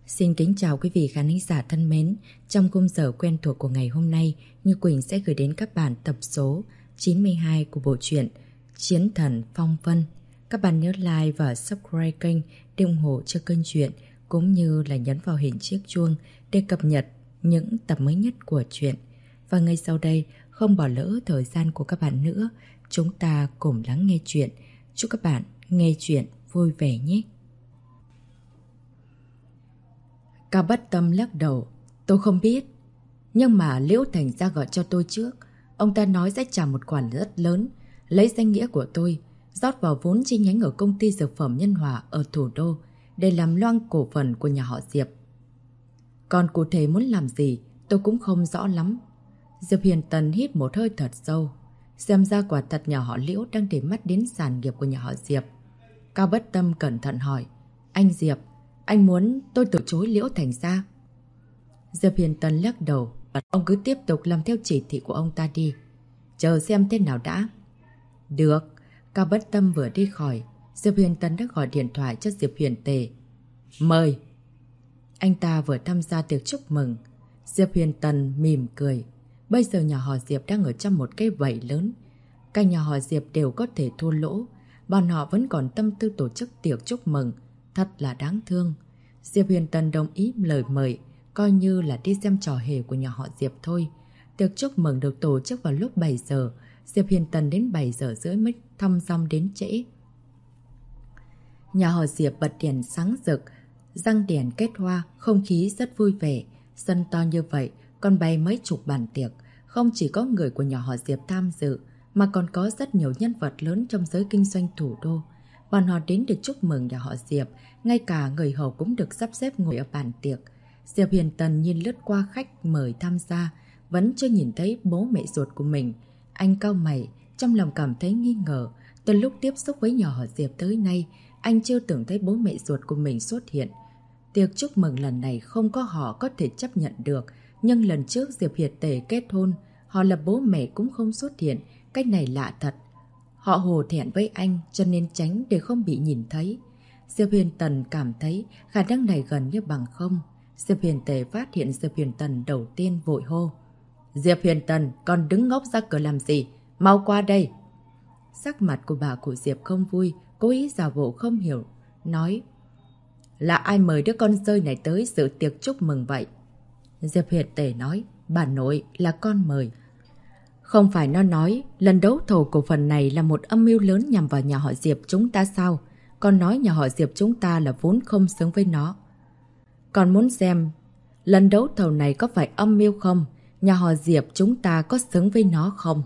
Xin kính chào quý vị khán giả thân mến. Trong khung giờ quen thuộc của ngày hôm nay, Như Quỳnh sẽ gửi đến các bạn tập số 92 của bộ truyện Chiến Thần Phong Vân. Các bạn nhớ like và subscribe kênh để ủng hộ cho kênh truyện, cũng như là nhấn vào hình chiếc chuông để cập nhật những tập mới nhất của truyện. Và ngay sau đây, không bỏ lỡ thời gian của các bạn nữa, chúng ta cùng lắng nghe truyện. Chúc các bạn nghe truyện vui vẻ nhé. Cao Bất Tâm lắc đầu. Tôi không biết. Nhưng mà Liễu Thành ra gọi cho tôi trước. Ông ta nói sẽ trả một khoản rất lớn, lấy danh nghĩa của tôi, rót vào vốn chi nhánh ở công ty dược phẩm Nhân Hòa ở thủ đô để làm loang cổ phần của nhà họ Diệp. Còn cụ thể muốn làm gì tôi cũng không rõ lắm. Diệp Huyền Tần hít một hơi thật sâu. Xem ra quả thật nhà họ Liễu đang để mắt đến sản nghiệp của nhà họ Diệp. Cao Bất Tâm cẩn thận hỏi. Anh Diệp, anh muốn tôi từ chối Liễu Thành ra? Diệp Huyền Tần lắc đầu. Ông cứ tiếp tục làm theo chỉ thị của ông ta đi. Chờ xem thế nào đã. Được. Cao Bất Tâm vừa đi khỏi, Diệp Huyền Tần đã gọi điện thoại cho Diệp Huyền Tề. Mời. Anh ta vừa tham gia tiệc chúc mừng. Diệp Huyền Tần mỉm cười. Bây giờ nhà họ Diệp đang ở trong một cái bẫy lớn. Cả nhà họ Diệp đều có thể thua lỗ. Bọn họ vẫn còn tâm tư tổ chức tiệc chúc mừng. Thật là đáng thương. Diệp Huyền Tần đồng ý lời mời, coi như là đi xem trò hề của nhà họ Diệp thôi. Tiệc chúc mừng được tổ chức vào lúc 7 giờ. Diệp Huyền Tần đến 7 giờ rưỡi mới thăm xong đến trễ. Nhà họ Diệp bật đèn sáng rực, răng đèn kết hoa, không khí rất vui vẻ. Sân to như vậy, còn bày mấy chục bàn tiệc. Không chỉ có người của nhà họ Diệp tham dự, mà còn có rất nhiều nhân vật lớn trong giới kinh doanh thủ đô. Bọn họ đến để chúc mừng nhà họ Diệp, ngay cả người hầu cũng được sắp xếp ngồi ở bàn tiệc. Diệp Huyền Tần nhìn lướt qua khách mời tham gia, vẫn chưa nhìn thấy bố mẹ ruột của mình. Anh cau mày, trong lòng cảm thấy nghi ngờ. Từ lúc tiếp xúc với nhà họ Diệp tới nay, anh chưa từng thấy bố mẹ ruột của mình xuất hiện. Tiệc chúc mừng lần này không có họ có thể chấp nhận được, nhưng lần trước Diệp Hiệt Tề kết hôn, họ là bố mẹ cũng không xuất hiện. Cái này lạ thật. Họ hổ thẹn với anh cho nên tránh để không bị nhìn thấy. Diệp Huyền Tần cảm thấy khả năng này gần như bằng không. Diệp Huyền Tề phát hiện Diệp Huyền Tần đầu tiên vội hô. Diệp Huyền Tần, con đứng ngốc ra cửa làm gì? Mau qua đây. Sắc mặt của bà cụ Diệp không vui, cố ý giả bộ không hiểu, nói. Là ai mời đứa con rơi này tới dự tiệc chúc mừng vậy? Diệp Huyền Tề nói. Bà nội, là con mời. Không phải nó nói lần đấu thầu cổ phần này là một âm mưu lớn nhằm vào nhà họ Diệp chúng ta sao? Con nói nhà họ Diệp chúng ta là vốn không xứng với nó. Con muốn xem lần đấu thầu này có phải âm mưu không? Nhà họ Diệp chúng ta có xứng với nó không?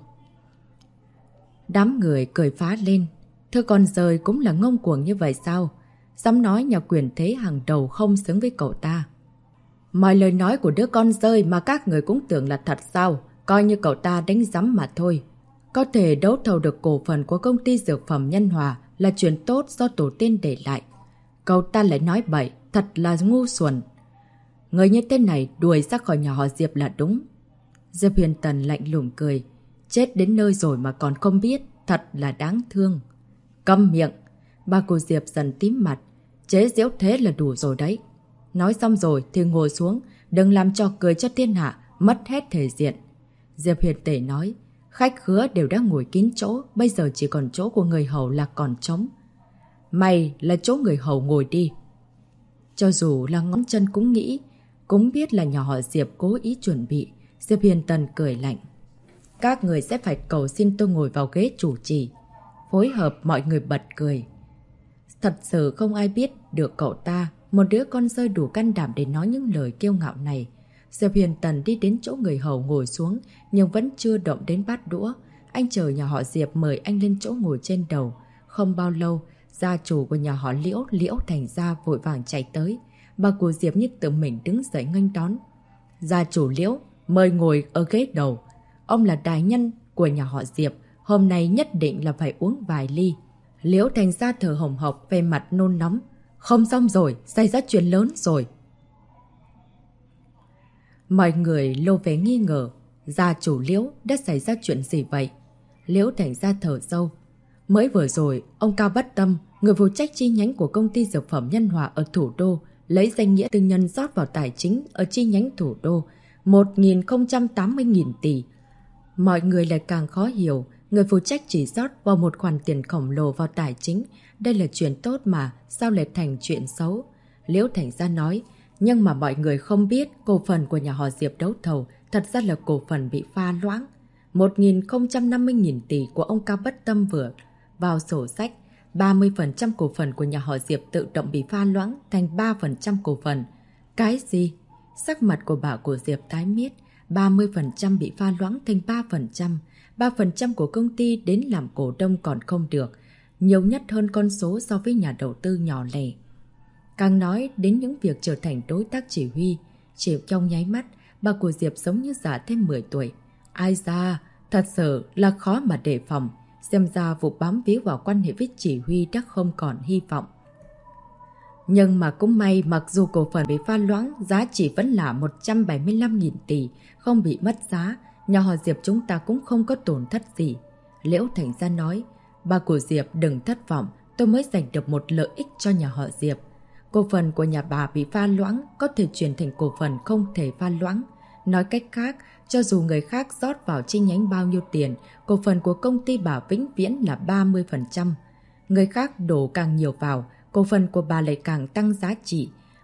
Đám người cười phá lên. Thưa con rời cũng là ngông cuồng như vậy sao? Dám nói nhà quyền thế hàng đầu không xứng với cậu ta. Mọi lời nói của đứa con rơi mà các người cũng tưởng là thật sao? Coi như cậu ta đánh giấm mà thôi. Có thể đấu thầu được cổ phần của công ty dược phẩm Nhân Hòa là chuyện tốt do tổ tiên để lại. Cậu ta lại nói bậy, thật là ngu xuẩn. Người như thế này đuổi ra khỏi nhà họ Diệp là đúng. Diệp Huyền Tần lạnh lùng cười. Chết đến nơi rồi mà còn không biết, thật là đáng thương. Câm miệng. Bà cụ Diệp dần tím mặt. Chế giễu thế là đủ rồi đấy. Nói xong rồi thì ngồi xuống, đừng làm cho cười cho thiên hạ, mất hết thể diện. Diệp Huyền Tề nói. Khách khứa đều đã ngồi kín chỗ, bây giờ chỉ còn chỗ của người hầu là còn trống. Mày là chỗ người hầu ngồi đi. Cho dù là ngón chân cũng nghĩ, cũng biết là nhà họ Diệp cố ý chuẩn bị. Diệp Huyền Tần cười lạnh. Các người sẽ phải cầu xin tôi ngồi vào ghế chủ trì. Phối hợp mọi người bật cười. Thật sự không ai biết được cậu ta, một đứa con rơi đủ can đảm để nói những lời kiêu ngạo này. Diệp Huyền Tần đi đến chỗ người hầu ngồi xuống, nhưng vẫn chưa động đến bát đũa. Anh chờ nhà họ Diệp mời anh lên chỗ ngồi trên đầu. Không bao lâu, gia chủ của nhà họ Liễu, Liễu Thành Gia vội vàng chạy tới. Bà cụ Diệp nhất tự mình đứng dậy nghênh đón. Gia chủ Liễu, mời ngồi ở ghế đầu. Ông là đại nhân của nhà họ Diệp, hôm nay nhất định là phải uống vài ly. Liễu Thành Gia thở hồng hộc, về mặt nôn nóng. Không xong rồi, xảy ra chuyện lớn rồi. Mọi người lô vẻ nghi ngờ, gia chủ Liễu đã xảy ra chuyện gì vậy? Liễu Thành Gia thở sâu. Mới vừa rồi, ông Cao Bất Tâm, người phụ trách chi nhánh của công ty dược phẩm Nhân Hòa ở thủ đô, lấy danh nghĩa tư nhân rót vào tài chính ở chi nhánh thủ đô 1.080.000 tỷ. Mọi người lại càng khó hiểu, người phụ trách chỉ rót vào một khoản tiền khổng lồ vào tài chính. Đây là chuyện tốt mà, sao lại thành chuyện xấu? Liễu Thành Gia nói, nhưng mà mọi người không biết cổ phần của nhà họ Diệp đấu thầu thật ra là cổ phần bị pha loãng. 1.050.000 tỷ của ông Cao Bất Tâm vừa vào sổ sách, 30% cổ phần của nhà họ Diệp tự động bị pha loãng thành 3% cổ phần. Cái gì? Sắc mặt của bà của Diệp tái miết, 30% bị pha loãng thành 3%. 3% của công ty đến làm cổ đông còn không được, nhiều nhất hơn con số so với nhà đầu tư nhỏ lẻ. Càng nói đến những việc trở thành đối tác chỉ huy, chỉ trong nháy mắt, bà của Diệp giống như già thêm 10 tuổi. Ai ra, thật sự là khó mà đề phòng, xem ra vụ bám víu vào quan hệ với chỉ huy đã không còn hy vọng. Nhưng mà cũng may, mặc dù cổ phần bị pha loãng, giá trị vẫn là 175.000 tỷ, không bị mất giá, nhà họ Diệp chúng ta cũng không có tổn thất gì. Liễu Thành Gia nói, bà của Diệp đừng thất vọng, tôi mới giành được một lợi ích cho nhà họ Diệp. Cổ phần của nhà bà bị pha loãng có thể chuyển thành cổ phần không thể pha loãng. Nói cách khác, cho dù người khác rót vào chi nhánh bao nhiêu tiền, cổ phần của công ty bà vĩnh viễn là 30%. Người khác đổ càng nhiều vào, cổ phần của bà lại càng tăng giá trị.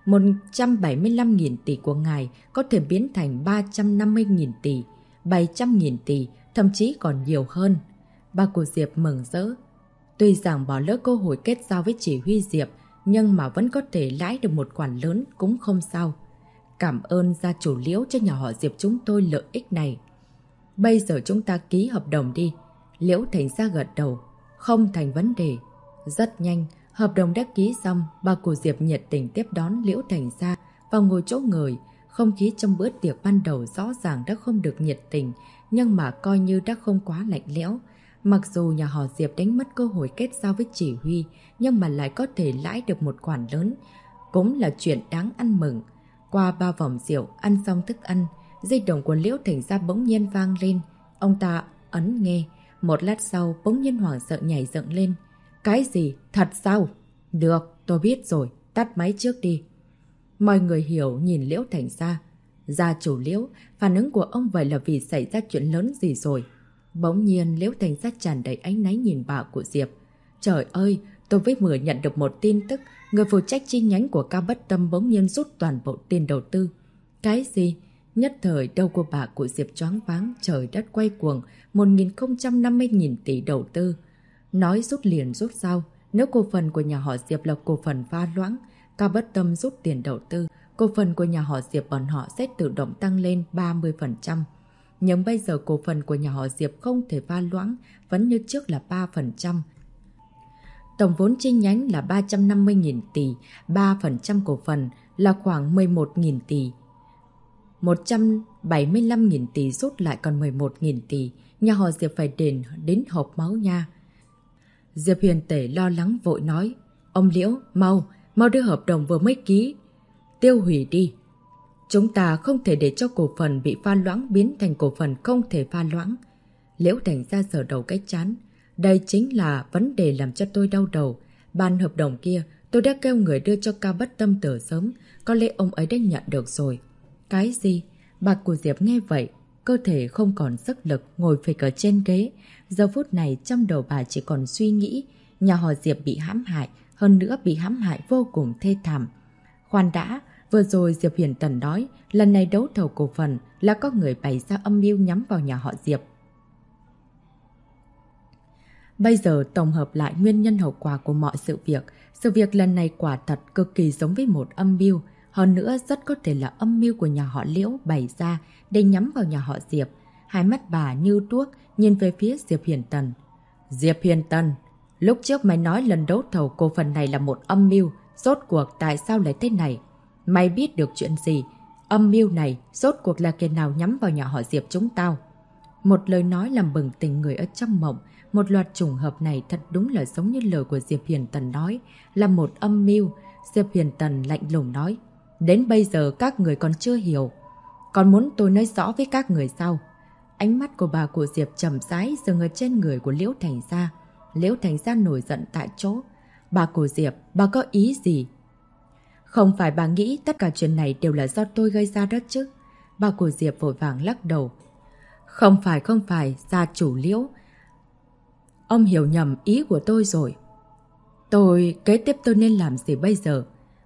175.000 tỷ của ngài có thể biến thành 350.000 tỷ, 700.000 tỷ, thậm chí còn nhiều hơn. Bà của Diệp mừng rỡ. Tuy rằng bỏ lỡ cơ hội kết giao với chỉ huy Diệp, nhưng mà vẫn có thể lãi được một khoản lớn cũng không sao. Cảm ơn gia chủ Liễu cho nhà họ Diệp chúng tôi lợi ích này. Bây giờ chúng ta ký hợp đồng đi. Liễu Thành Gia gật đầu. Không thành vấn đề. Rất nhanh, hợp đồng đã ký xong, bà của Diệp nhiệt tình tiếp đón Liễu Thành Gia vào ngồi chỗ người. Không khí trong bữa tiệc ban đầu rõ ràng đã không được nhiệt tình, nhưng mà coi như đã không quá lạnh lẽo. Mặc dù nhà họ Diệp đánh mất cơ hội kết giao với chỉ huy, nhưng mà lại có thể lãi được một khoản lớn, cũng là chuyện đáng ăn mừng. Qua 3 vòng rượu, ăn xong thức ăn, di động của Liễu Thành Gia bỗng nhiên vang lên. Ông ta ấn nghe, một lát sau bỗng nhiên hoảng sợ nhảy dựng lên. Cái gì? Thật sao? Được, tôi biết rồi, tắt máy trước đi. Mọi người hiểu nhìn Liễu Thành Gia. Gia chủ Liễu, phản ứng của ông vậy là vì xảy ra chuyện lớn gì rồi? Bỗng nhiên Liễu Thành Gia tràn đầy áy náy nhìn bà của Diệp. Trời ơi, tôi vừa nhận được một tin tức, người phụ trách chi nhánh của Cao Bất Tâm bỗng nhiên rút toàn bộ tiền đầu tư. Cái gì? Nhất thời đầu của bà của Diệp choáng váng, trời đất quay cuồng, 1.050.000 tỷ đầu tư. Nói rút liền rút sao? Nếu cổ phần của nhà họ Diệp là cổ phần pha loãng, Cao Bất Tâm rút tiền đầu tư, cổ phần của nhà họ Diệp bọn họ sẽ tự động tăng lên 30%. Nhưng bây giờ cổ phần của nhà họ Diệp không thể pha loãng, vẫn như trước là 3%. Tổng vốn chi nhánh là 350.000 tỷ, 3% cổ phần là khoảng 11.000 tỷ. 175.000 tỷ rút lại còn 11.000 tỷ, nhà họ Diệp phải đền đến hộp máu nha. Diệp Huyền Tể lo lắng vội nói, ông Liễu, mau đưa hợp đồng vừa mới ký, tiêu hủy đi. Chúng ta không thể để cho cổ phần bị pha loãng biến thành cổ phần không thể pha loãng. Liễu Thành Gia sờ đầu cái chán. Đây chính là vấn đề làm cho tôi đau đầu. Ban hợp đồng kia, tôi đã kêu người đưa cho Cao Bất Tâm từ sớm, có lẽ ông ấy đã nhận được rồi. Cái gì? Bà của Diệp nghe vậy, cơ thể không còn sức lực, ngồi phịch ở trên ghế. Giờ phút này trong đầu bà chỉ còn suy nghĩ, nhà họ Diệp bị hãm hại, hơn nữa bị hãm hại vô cùng thê thảm. Khoan đã, vừa rồi Diệp Huyền Tần nói, lần này đấu thầu cổ phần là có người bày ra âm mưu nhắm vào nhà họ Diệp. Bây giờ tổng hợp lại nguyên nhân hậu quả của mọi sự việc lần này quả thật cực kỳ giống với một âm mưu, hơn nữa rất có thể là âm mưu của nhà họ Liễu bày ra để nhắm vào nhà họ Diệp. Hai mắt bà như đuốc nhìn về phía Diệp Huyền Tần. Diệp Huyền Tần, lúc trước mày nói lần đấu thầu cổ phần này là một âm mưu, rốt cuộc tại sao lại thế này? Mày biết được chuyện gì? Âm mưu này rốt cuộc là kẻ nào nhắm vào nhà họ Diệp chúng tao? Một lời nói làm bừng tỉnh người ở trong mộng. Một loạt trùng hợp này thật đúng là giống như lời của Diệp Huyền Tần nói, là một âm mưu. Diệp Huyền Tần lạnh lùng nói, đến bây giờ các người còn chưa hiểu. Còn muốn tôi nói rõ với các người sao? Ánh mắt của bà của Diệp trầm rãi dừng ở trên người của Liễu Thành Gia. Liễu Thành Gia nổi giận tại chỗ. Bà của Diệp, bà có ý gì? Không phải bà nghĩ tất cả chuyện này đều là do tôi gây ra đó chứ? Bà của Diệp vội vàng lắc đầu. Không phải, gia chủ Liễu. Ông hiểu nhầm ý của tôi rồi. Kế tiếp tôi nên làm gì bây giờ?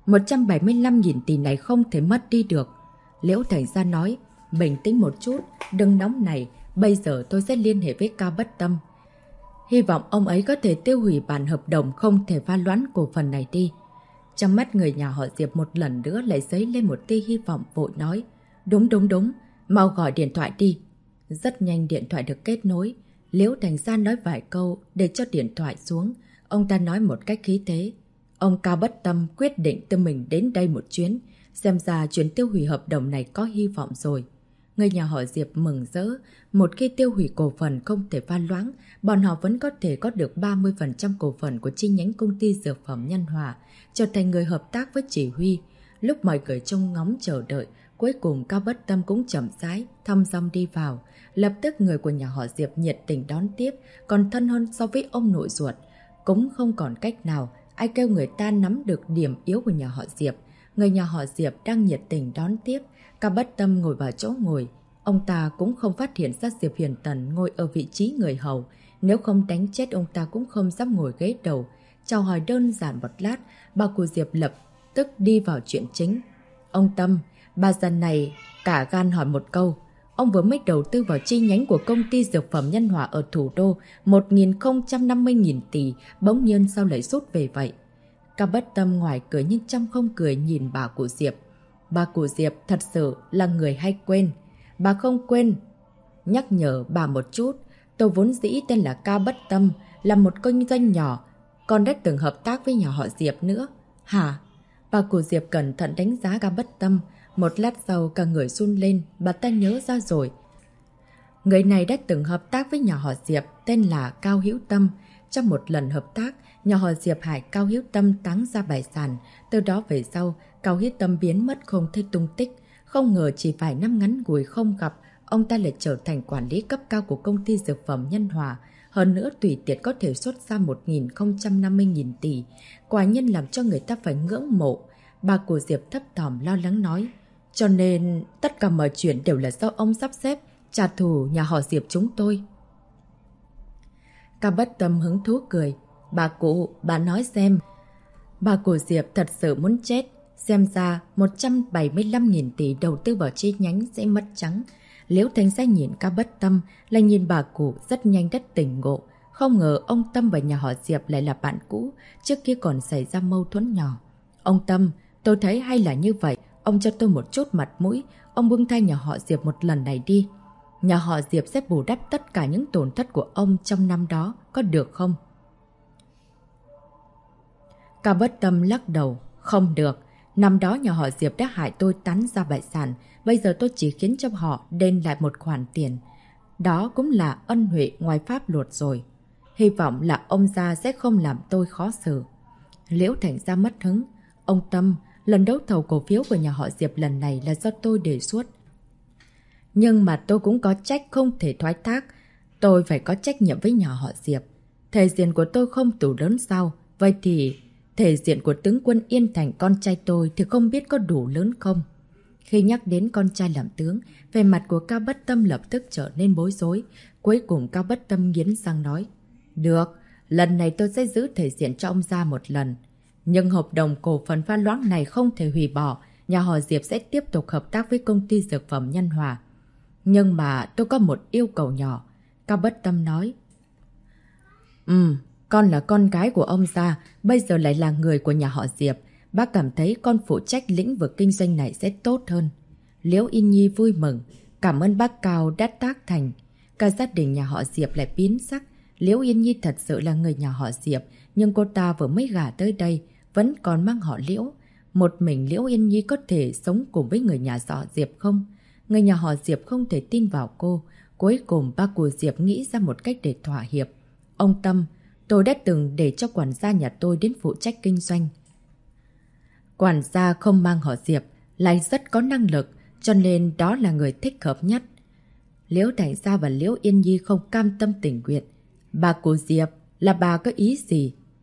175.000 tỷ này không thể mất đi được. Liễu Thành Gia nói, bình tĩnh một chút, đừng nóng này, bây giờ tôi sẽ liên hệ với Cao Bất Tâm. Hy vọng ông ấy có thể tiêu hủy bản hợp đồng không thể pha loãng cổ phần này đi. Trong mắt người nhà họ Diệp một lần nữa lại dấy lên một tia hy vọng, vội nói. Đúng, mau gọi điện thoại đi. Rất nhanh điện thoại được kết nối. Liễu Thành Gia nói vài câu để cho điện thoại xuống. Ông ta nói một cách khí thế. Ông Cao Bất Tâm quyết định tự mình đến đây một chuyến. Xem ra chuyến tiêu hủy hợp đồng này có hy vọng rồi. Người nhà họ Diệp mừng rỡ. Một khi tiêu hủy cổ phần không thể pha loãng, bọn họ vẫn có thể có được 30% cổ phần của chi nhánh công ty dược phẩm Nhân Hòa, trở thành người hợp tác với chỉ huy. Lúc mọi người trông ngóng chờ đợi, cuối cùng Cao Bất Tâm cũng chậm rãi, thong dong đi vào. Lập tức người của nhà họ Diệp nhiệt tình đón tiếp, còn thân hơn so với ông nội ruột. Cũng không còn cách nào, ai kêu người ta nắm được điểm yếu của nhà họ Diệp. Người nhà họ Diệp đang nhiệt tình đón tiếp. Cao Bất Tâm ngồi vào chỗ ngồi. Ông ta cũng không phát hiện ra Diệp Huyền Tần ngồi ở vị trí người hầu. Nếu không đánh chết ông ta cũng không dám ngồi ghế đầu. Chào hỏi đơn giản một lát, bà của Diệp lập tức đi vào chuyện chính. Ông Tâm, bà già này cả gan hỏi một câu. Ông vừa mới đầu tư vào chi nhánh của công ty dược phẩm Nhân Hòa ở thủ đô 1.050.000 tỷ, bỗng nhiên sao lại rút về vậy? Cao Bất Tâm ngoài cười nhưng trong không cười nhìn bà của Diệp. Bà của Diệp thật sự là người hay quên. Bà không quên. Nhắc nhở bà một chút, tôi vốn dĩ tên là Cao Bất Tâm, là một kinh doanh nhỏ, còn đã từng hợp tác với nhà họ Diệp nữa. Hả? Bà của Diệp cẩn thận đánh giá Cao Bất Tâm. Một lát sau cả người run lên, bà ta nhớ ra rồi. Người này đã từng hợp tác với nhà họ Diệp, tên là Cao Hữu Tâm. Trong một lần hợp tác, nhà họ Diệp hại Cao Hữu Tâm táng ra bại sản. Từ đó về sau, Cao Hữu Tâm biến mất không thấy tung tích. Không ngờ chỉ vài năm ngắn ngủi không gặp, ông ta lại trở thành quản lý cấp cao của công ty dược phẩm Nhân Hòa. Hơn nữa tùy tiện có thể xuất ra 1.050.000 tỷ. Quả nhân làm cho người ta phải ngưỡng mộ. Bà của Diệp thấp thỏm lo lắng nói. Cho nên tất cả mọi chuyện đều là do ông sắp xếp trả thù nhà họ Diệp chúng tôi. Cao Bất Tâm hứng thú cười. Bà cụ, bà nói xem. Bà của Diệp thật sự muốn chết. Xem ra 175.000 tỷ đầu tư vào chi nhánh sẽ mất trắng. Liễu Thành Gia nhìn Cao Bất Tâm, lại nhìn bà cụ rất nhanh đất tỉnh ngộ. Không ngờ ông Tâm và nhà họ Diệp lại là bạn cũ, trước kia còn xảy ra mâu thuẫn nhỏ. Ông Tâm, tôi thấy hay là như vậy, ông cho tôi một chút mặt mũi, ông buông tha nhà họ Diệp một lần này đi. Nhà họ Diệp sẽ bù đắp tất cả những tổn thất của ông trong năm đó, có được không? Cao Bất Tâm lắc đầu, không được. Năm đó nhà họ Diệp đã hại tôi tán ra bại sản, bây giờ tôi chỉ khiến cho họ đền lại một khoản tiền. Đó cũng là ân huệ ngoài pháp luật rồi. Hy vọng là ông gia sẽ không làm tôi khó xử. Liễu Thành Gia mất hứng. Ông Tâm, lần đấu thầu cổ phiếu của nhà họ Diệp lần này là do tôi đề xuất. Nhưng mà tôi cũng có trách không thể thoái thác. Tôi phải có trách nhiệm với nhà họ Diệp. Thể diện của tôi không đủ lớn sao? Vậy thì thể diện của tướng quân Yên Thành con trai tôi thì không biết có đủ lớn không? Khi nhắc đến con trai làm tướng, vẻ mặt của Cao Bất Tâm lập tức trở nên bối rối. Cuối cùng Cao Bất Tâm nghiến răng nói. Được, lần này tôi sẽ giữ thể diện cho ông ra một lần. Nhưng hợp đồng cổ phần pha loãng này không thể hủy bỏ. Nhà họ Diệp sẽ tiếp tục hợp tác với công ty dược phẩm Nhân Hòa. Nhưng mà tôi có một yêu cầu nhỏ. Cao Bất Tâm nói. Con là con gái của ông gia, bây giờ lại là người của nhà họ Diệp. Bác cảm thấy con phụ trách lĩnh vực kinh doanh này sẽ tốt hơn. Liễu Yên Nhi vui mừng. Cảm ơn bác Cao đã tác thành. Cả gia đình nhà họ Diệp lại biến sắc. Liễu Yên Nhi thật sự là người nhà họ Diệp, nhưng cô ta vừa mới gả tới đây, vẫn còn mang họ Liễu. Một mình Liễu Yên Nhi có thể sống cùng với người nhà họ Diệp không? Người nhà họ Diệp không thể tin vào cô. Cuối cùng ba của Diệp nghĩ ra một cách để thỏa hiệp. Ông Tâm, tôi đã từng để cho quản gia nhà tôi đến phụ trách kinh doanh. Quản gia không mang họ Diệp, lại rất có năng lực, cho nên đó là người thích hợp nhất. Liễu Thành Gia và Liễu Yên Nhi không cam tâm tình nguyện. Bà của Diệp, là bà có ý gì?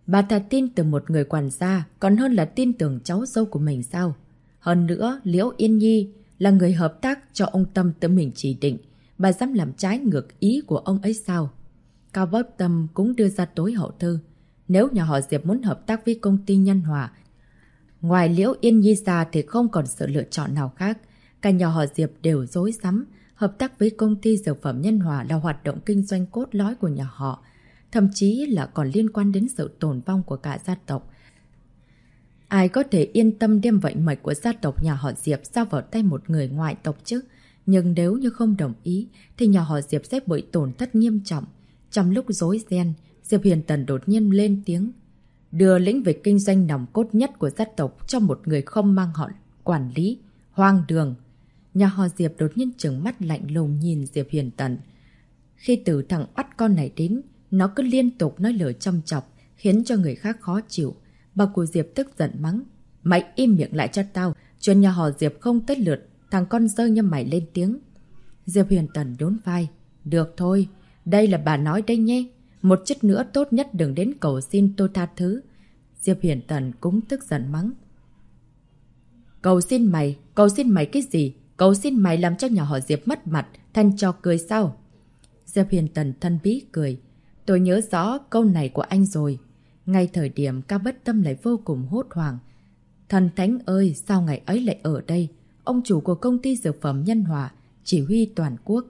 Bà ta tin tưởng một người quản gia còn hơn là tin tưởng cháu dâu của mình sao? Hơn nữa, Liễu Yên Nhi là người hợp tác cho ông Tâm tự mình chỉ định. Bà dám làm trái ngược ý của ông ấy sao? Cao Bất Tâm cũng đưa ra tối hậu thư. Nếu nhà họ Diệp muốn hợp tác với công ty Nhân Hòa, ngoài Liễu Yên Nhi ra thì không còn sự lựa chọn nào khác. Cả nhà họ Diệp đều rối rắm. Hợp tác với công ty dược phẩm Nhân Hòa là hoạt động kinh doanh cốt lõi của nhà họ. Thậm chí là còn liên quan đến sự tồn vong của cả gia tộc. Ai có thể yên tâm đem vận mệnh của gia tộc nhà họ Diệp giao vào tay một người ngoại tộc chứ? Nhưng nếu như không đồng ý, thì nhà họ Diệp sẽ bị tổn thất nghiêm trọng. Trong lúc rối ren, Diệp Hiền Tần đột nhiên lên tiếng. Đưa lĩnh vực kinh doanh nòng cốt nhất của gia tộc cho một người không mang họ quản lý. Hoang đường. Nhà họ Diệp đột nhiên trừng mắt lạnh lùng nhìn Diệp Hiền Tần. Khi từ thằng bắt con này đến, nó cứ liên tục nói lời châm chọc, khiến cho người khác khó chịu. Bà của Diệp tức giận mắng. Mày im miệng lại cho tao. Chuyện nhà họ Diệp không tới lượt. Thằng con dơ như mày lên tiếng. Diệp Hiền Tần đốn vai. Được thôi. Đây là bà nói đây nhé. Một chút nữa tốt nhất đừng đến cầu xin tôi tha thứ. Diệp Hiền Tần cũng tức giận mắng. Cầu xin mày cái gì? Cầu xin mày làm cho nhà họ Diệp mất mặt, thành trò cười sao? Diệp Hiền Tần thân bí cười. Tôi nhớ rõ câu này của anh rồi. Ngay thời điểm Cao Bất Tâm lại vô cùng hốt hoảng. Thần thánh ơi, sao ngày ấy lại ở đây? Ông chủ của công ty dược phẩm Nhân Hòa, chỉ huy toàn quốc.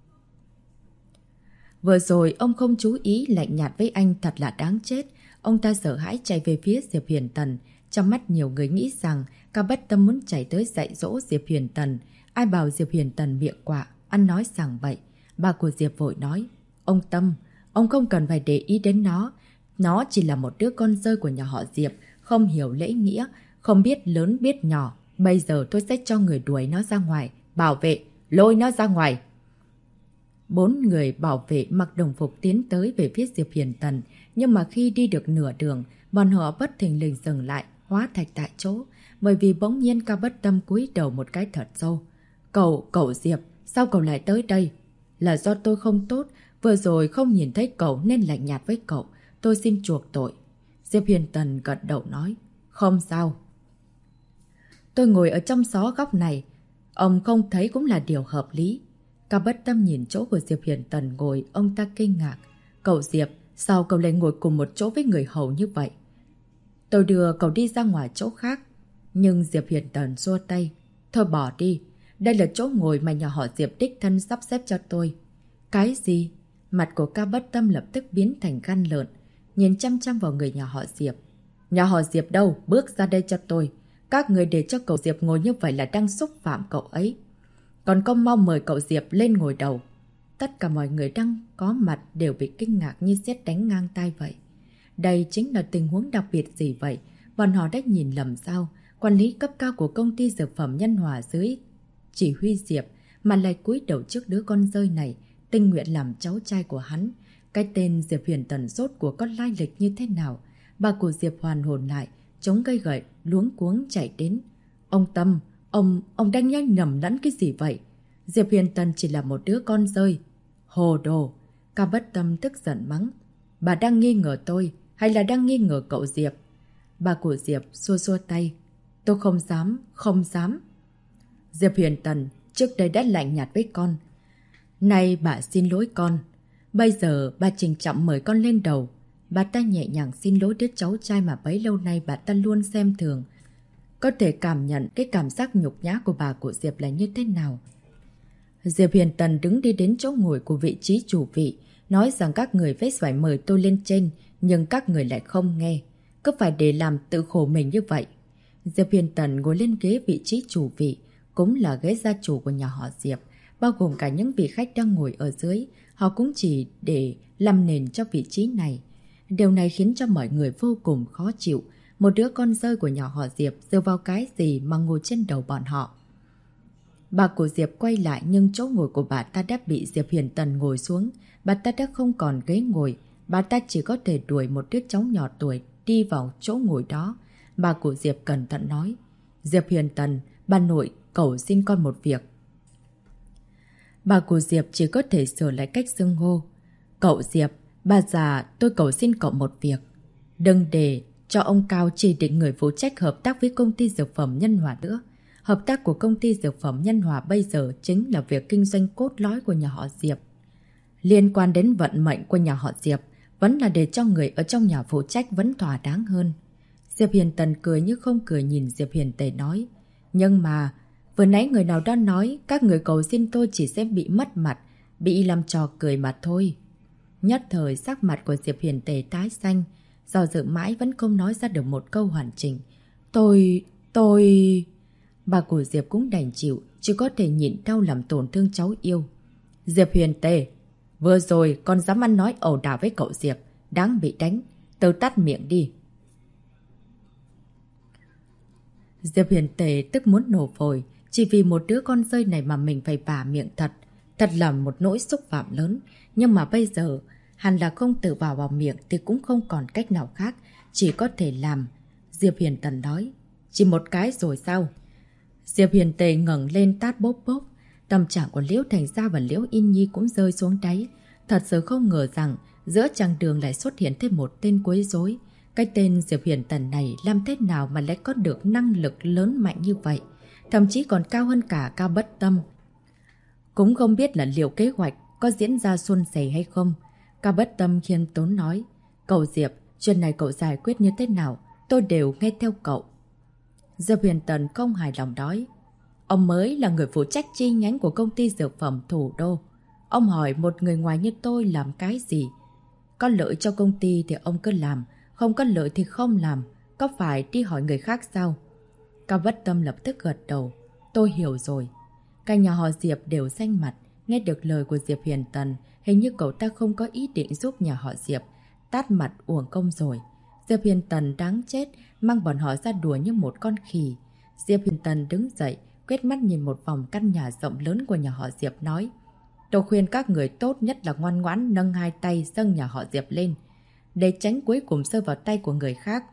Vừa rồi ông không chú ý, lạnh nhạt với anh thật là đáng chết. Ông ta sợ hãi chạy về phía Diệp Hiền Tần. Trong mắt nhiều người nghĩ rằng Cao Bất Tâm muốn chạy tới dạy dỗ Diệp Hiền Tần. Ai bảo Diệp Hiền Tần miệng quạ, ăn nói sảng bậy. Bà của Diệp vội nói. Ông Tâm, ông không cần phải để ý đến nó. Nó chỉ là một đứa con rơi của nhà họ Diệp, không hiểu lễ nghĩa, không biết lớn biết nhỏ. Bây giờ tôi sẽ cho người đuổi nó ra ngoài. Bảo vệ, lôi nó ra ngoài. 4 người bảo vệ mặc đồng phục tiến tới về phía Diệp Hiền Tần. Nhưng mà khi đi được nửa đường, bọn họ bất thình lình dừng lại, hóa thạch tại chỗ. Bởi vì bỗng nhiên Cao Bất Tâm cúi đầu một cái thật sâu. Cậu Diệp, sao cậu lại tới đây? Là do tôi không tốt, vừa rồi không nhìn thấy cậu nên lạnh nhạt với cậu. Tôi xin chuộc tội. Diệp Hiền Tần gật đầu nói. Không sao. Tôi ngồi ở trong xó góc này. Ông không thấy cũng là điều hợp lý. Cao Bất Tâm nhìn chỗ của Diệp Hiền Tần ngồi, ông ta kinh ngạc. Cậu Diệp, sao cậu lại ngồi cùng một chỗ với người hầu như vậy? Tôi đưa cậu đi ra ngoài chỗ khác. Nhưng Diệp Hiền Tần xua tay. Thôi bỏ đi. Đây là chỗ ngồi mà nhà họ Diệp đích thân sắp xếp cho tôi. Cái gì? Mặt của Cao Bất Tâm lập tức biến thành gan lợn. Nhìn chăm chăm vào người nhà họ Diệp. Nhà họ Diệp đâu? Bước ra đây cho tôi. Các người để cho cậu Diệp ngồi như vậy là đang xúc phạm cậu ấy. Còn không mau mời cậu Diệp lên ngồi đầu. Tất cả mọi người đang có mặt đều bị kinh ngạc như sét đánh ngang tai vậy. Đây chính là tình huống đặc biệt gì vậy? Bọn họ đã nhìn lầm sao? Quản lý cấp cao của công ty dược phẩm Nhân Hòa dưới chỉ huy Diệp mà lại cúi đầu trước đứa con rơi này, tình nguyện làm cháu trai của hắn. Cái tên Diệp Hiền Tần rốt của con lai lịch như thế nào? Bà của Diệp hoàn hồn lại, chống cây gậy, luống cuống chạy đến. Ông Tâm, ông đang nhanh nhầm lẫn cái gì vậy? Diệp Hiền Tần chỉ là một đứa con rơi. Hồ đồ! Cao Bất Tâm tức giận mắng. Bà đang nghi ngờ tôi, hay là đang nghi ngờ cậu Diệp? Bà của Diệp xua xua tay. Tôi không dám. Diệp Hiền Tần trước đây đã lạnh nhạt với con. Nay bà xin lỗi con. Bây giờ bà trình trọng mời con lên đầu. Bà ta nhẹ nhàng xin lỗi đứa cháu trai mà bấy lâu nay bà ta luôn xem thường. Có thể cảm nhận cái cảm giác nhục nhã của bà của Diệp là như thế nào. Diệp Hiền Tần đứng đi đến chỗ ngồi của vị trí chủ vị, nói rằng các người phải mời tôi lên trên, nhưng các người lại không nghe. Cứ phải để làm tự khổ mình như vậy. Diệp Hiền Tần ngồi lên ghế vị trí chủ vị, cũng là ghế gia chủ của nhà họ Diệp, bao gồm cả những vị khách đang ngồi ở dưới. Họ cũng chỉ để làm nền cho vị trí này. Điều này khiến cho mọi người vô cùng khó chịu. Một đứa con rơi của nhà họ Diệp dựa vào cái gì mà ngồi trên đầu bọn họ. Bà của Diệp quay lại nhưng chỗ ngồi của bà ta đã bị Diệp Hiền Tần ngồi xuống. Bà ta đã không còn ghế ngồi. Bà ta chỉ có thể đuổi một đứa cháu nhỏ tuổi đi vào chỗ ngồi đó. Bà của Diệp cẩn thận nói. Diệp Hiền Tần, bà nội cầu xin con một việc. Bà của Diệp chỉ có thể sửa lại cách xưng hô. Cậu Diệp, bà già, tôi cầu xin cậu một việc. Đừng để cho ông Cao chỉ định người phụ trách hợp tác với công ty dược phẩm Nhân Hòa nữa. Hợp tác của công ty dược phẩm Nhân Hòa bây giờ chính là việc kinh doanh cốt lõi của nhà họ Diệp. Liên quan đến vận mệnh của nhà họ Diệp, vẫn là để cho người ở trong nhà phụ trách vẫn thỏa đáng hơn. Diệp Hiền Tần cười như không cười nhìn Diệp Hiền Tề nói. Nhưng mà, vừa nãy người nào đó nói các người cầu xin tôi chỉ sẽ bị mất mặt, bị làm trò cười mà thôi. Nhất thời sắc mặt của Diệp Hiền Tề tái xanh, do dự mãi vẫn không nói ra được một câu hoàn chỉnh. Tôi... Bà của Diệp cũng đành chịu, chỉ có thể nhịn đau làm tổn thương cháu yêu. Diệp Hiền Tề, vừa rồi con dám ăn nói ẩu đả với cậu Diệp, đáng bị đánh, tự tắt miệng đi. Diệp Hiền Tề tức muốn nổ phổi, chỉ vì một đứa con rơi này mà mình phải vả miệng thật. Thật là một nỗi xúc phạm lớn, nhưng mà bây giờ hẳn là không tự vào miệng thì cũng không còn cách nào khác, chỉ có thể làm. Diệp Hiền Tần nói, chỉ một cái rồi sao? Diệp Hiền Tề ngẩng lên tát bốp bốp, tâm trạng của Liễu Thành Gia và Liễu Yên Nhi cũng rơi xuống đáy. Thật sự không ngờ rằng giữa chặng đường lại xuất hiện thêm một tên quấy rối. Cái tên Diệp Hiền Tần này làm thế nào mà lại có được năng lực lớn mạnh như vậy, thậm chí còn cao hơn cả Cao Bất Tâm. Cũng không biết là liệu kế hoạch có diễn ra suôn sẻ hay không. Cao Bất Tâm khiêm tốn nói, cậu Diệp, chuyện này cậu giải quyết như thế nào, tôi đều nghe theo cậu. Diệp Hiền Tần không hài lòng nói, ông mới là người phụ trách chi nhánh của công ty dược phẩm Thủ Đô. Ông hỏi một người ngoài như tôi làm cái gì? Có lợi cho công ty thì ông cứ làm, không có lợi thì không làm, có phải đi hỏi người khác sao? Cao Bất Tâm lập tức gật đầu, tôi hiểu rồi. Cả nhà họ Diệp đều xanh mặt, nghe được lời của Diệp Hiền Tần, hình như cậu ta không có ý định giúp nhà họ Diệp, tát mặt uổng công rồi. Diệp Hiền Tần đáng chết, mang bọn họ ra đùa như một con khỉ. Diệp Hiền Tần đứng dậy, quét mắt nhìn một vòng căn nhà rộng lớn của nhà họ Diệp nói, tôi khuyên các người tốt nhất là ngoan ngoãn nâng hai tay dâng nhà họ Diệp lên, để tránh cuối cùng rơi vào tay của người khác.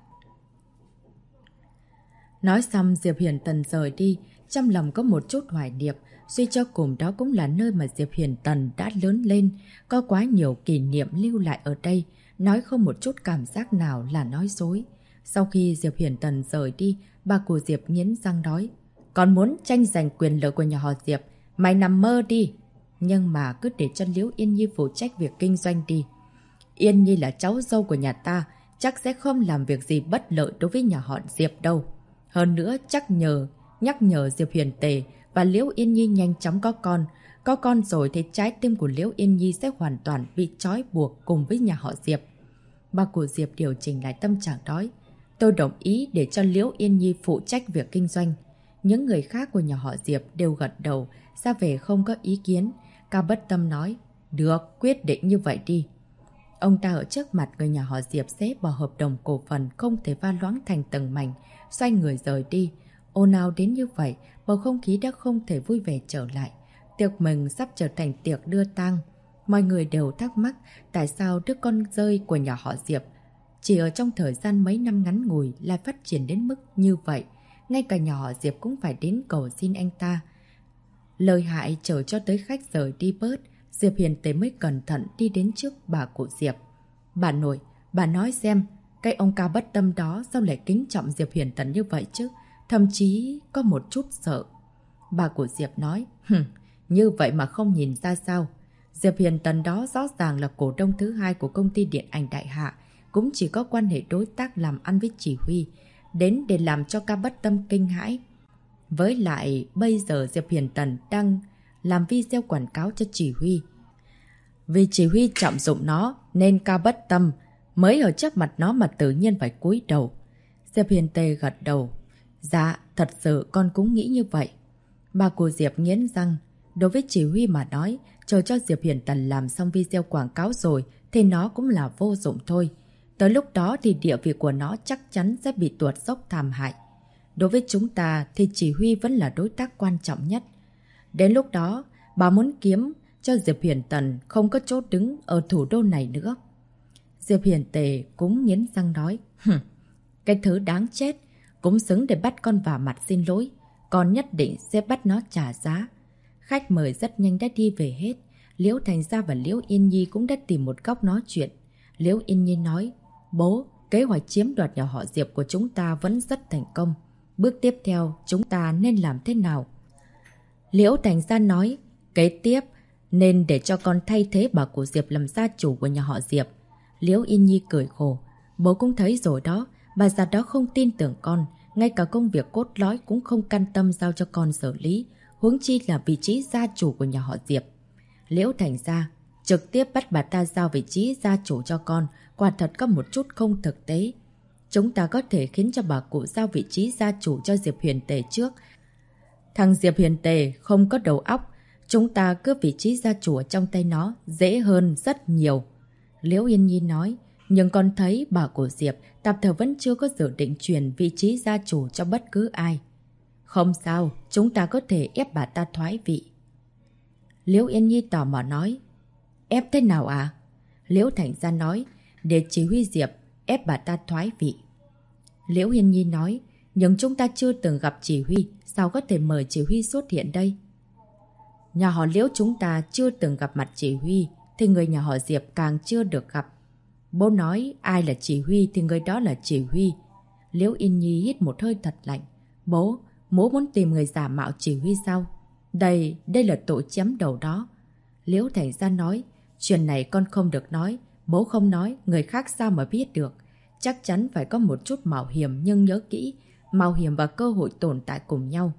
Nói xong Diệp Hiền Tần rời đi, trong lòng có một chút hoài niệm, suy cho cùng đó cũng là nơi mà Diệp Hiền Tần đã lớn lên, có quá nhiều kỷ niệm lưu lại ở đây, nói không một chút cảm giác nào là nói dối. Sau khi Diệp Hiền Tần rời đi, bà của Diệp nghiến răng nói, còn muốn tranh giành quyền lợi của nhà họ Diệp, mày nằm mơ đi. Nhưng mà cứ để cho Liễu Yên Nhi phụ trách việc kinh doanh đi. Yên Nhi là cháu dâu của nhà ta, chắc sẽ không làm việc gì bất lợi đối với nhà họ Diệp đâu. Hơn nữa nhắc nhở Diệp Hiền Tề và Liễu Yên Nhi nhanh chóng có con. Có con rồi thì trái tim của Liễu Yên Nhi sẽ hoàn toàn bị trói buộc cùng với nhà họ Diệp. Bà của Diệp điều chỉnh lại tâm trạng nói, tôi đồng ý để cho Liễu Yên Nhi phụ trách việc kinh doanh. Những người khác của nhà họ Diệp đều gật đầu, ra về không có ý kiến. Cao Bất Tâm nói, được, quyết định như vậy đi. Ông ta ở trước mặt người nhà họ Diệp xé bỏ hợp đồng cổ phần không thể va loãng thành từng mảnh, xoay người rời đi. Ồn ào đến như vậy, bầu không khí đã không thể vui vẻ trở lại. Tiệc mừng sắp trở thành tiệc đưa tang. Mọi người đều thắc mắc tại sao đứa con rơi của nhà họ Diệp chỉ ở trong thời gian mấy năm ngắn ngủi lại phát triển đến mức như vậy. Ngay cả nhà họ Diệp cũng phải đến cầu xin anh ta. Lời hại chờ cho tới khách rời đi bớt, Diệp Hiền Tế mới cẩn thận đi đến trước bà của Diệp. Bà nội, bà nói xem, cái ông Cao Bất Tâm đó sao lại kính trọng Diệp Hiền Tần như vậy chứ? Thậm chí có một chút sợ. Bà của Diệp nói, như vậy mà không nhìn ra sao? Diệp Hiền Tần đó rõ ràng là cổ đông thứ hai của công ty điện ảnh Đại Hạ, cũng chỉ có quan hệ đối tác làm ăn với chỉ huy, đến để làm cho Cao Bất Tâm kinh hãi. Với lại, bây giờ Diệp Hiền Tần đang làm video quảng cáo cho chỉ huy. Vì chỉ huy trọng dụng nó, nên Cao Bất Tâm mới ở trước mặt nó mà tự nhiên phải cúi đầu. Diệp Hiền Tề gật đầu. Dạ, thật sự con cũng nghĩ như vậy. Bà của Diệp nghiến răng. Đối với chỉ huy mà nói, chờ cho Diệp Hiền Tần làm xong video quảng cáo rồi, thì nó cũng là vô dụng thôi. Tới lúc đó thì địa vị của nó chắc chắn sẽ bị tuột dốc thảm hại. Đối với chúng ta thì chỉ huy vẫn là đối tác quan trọng nhất. Đến lúc đó, bà muốn kiếm cho Diệp Hiền Tần không có chỗ đứng ở thủ đô này nữa. Diệp Hiền Tề cũng nghiến răng nói, cái thứ đáng chết, cũng xứng để bắt con vả mặt xin lỗi, con nhất định sẽ bắt nó trả giá. Khách mời rất nhanh đã đi về hết. Liễu Thành Gia và Liễu Yên Nhi cũng đã tìm một góc nói chuyện. Liễu Yên Nhi nói, bố, kế hoạch chiếm đoạt nhà họ Diệp của chúng ta vẫn rất thành công. Bước tiếp theo, chúng ta nên làm thế nào? Liễu Thành Gia nói, kế tiếp, nên để cho con thay thế bà cụ Diệp làm gia chủ của nhà họ Diệp. Liễu Yên Nhi cười khổ. Bố cũng thấy rồi đó, bà già đó không tin tưởng con, ngay cả công việc cốt lõi cũng không can tâm giao cho con xử lý, huống chi là vị trí gia chủ của nhà họ Diệp. Liễu Thành Gia trực tiếp bắt bà ta giao vị trí gia chủ cho con, quả thật có một chút không thực tế. Chúng ta có thể khiến cho bà cụ giao vị trí gia chủ cho Diệp Huyền Tề trước. Thằng Diệp Huyền Tề không có đầu óc, chúng ta cướp vị trí gia chủ ở trong tay nó dễ hơn rất nhiều. Liễu Yên Nhi nói, nhưng con thấy bà của Diệp tạm thời vẫn chưa có dự định truyền vị trí gia chủ cho bất cứ ai. Không sao, chúng ta có thể ép bà ta thoái vị. Liễu Yên Nhi tò mò nói, ép thế nào à? Liễu Thành Gia nói, để chỉ huy Diệp, ép bà ta thoái vị. Liễu Yên Nhi nói, nhưng chúng ta chưa từng gặp chỉ huy, sao có thể mời chỉ huy xuất hiện đây? Nhà họ Liễu chúng ta chưa từng gặp mặt chỉ huy, thì người nhà họ Diệp càng chưa được gặp. Bố nói ai là chỉ huy thì người đó là chỉ huy. Liễu Yên Nhi hít một hơi thật lạnh. Bố muốn tìm người giả mạo chỉ huy sao? Đây là tội chém đầu đó. Liễu Thành Gia nói, chuyện này con không được nói. Bố không nói, người khác sao mà biết được. Chắc chắn phải có một chút mạo hiểm, nhưng nhớ kỹ, mạo hiểm và cơ hội tồn tại cùng nhau.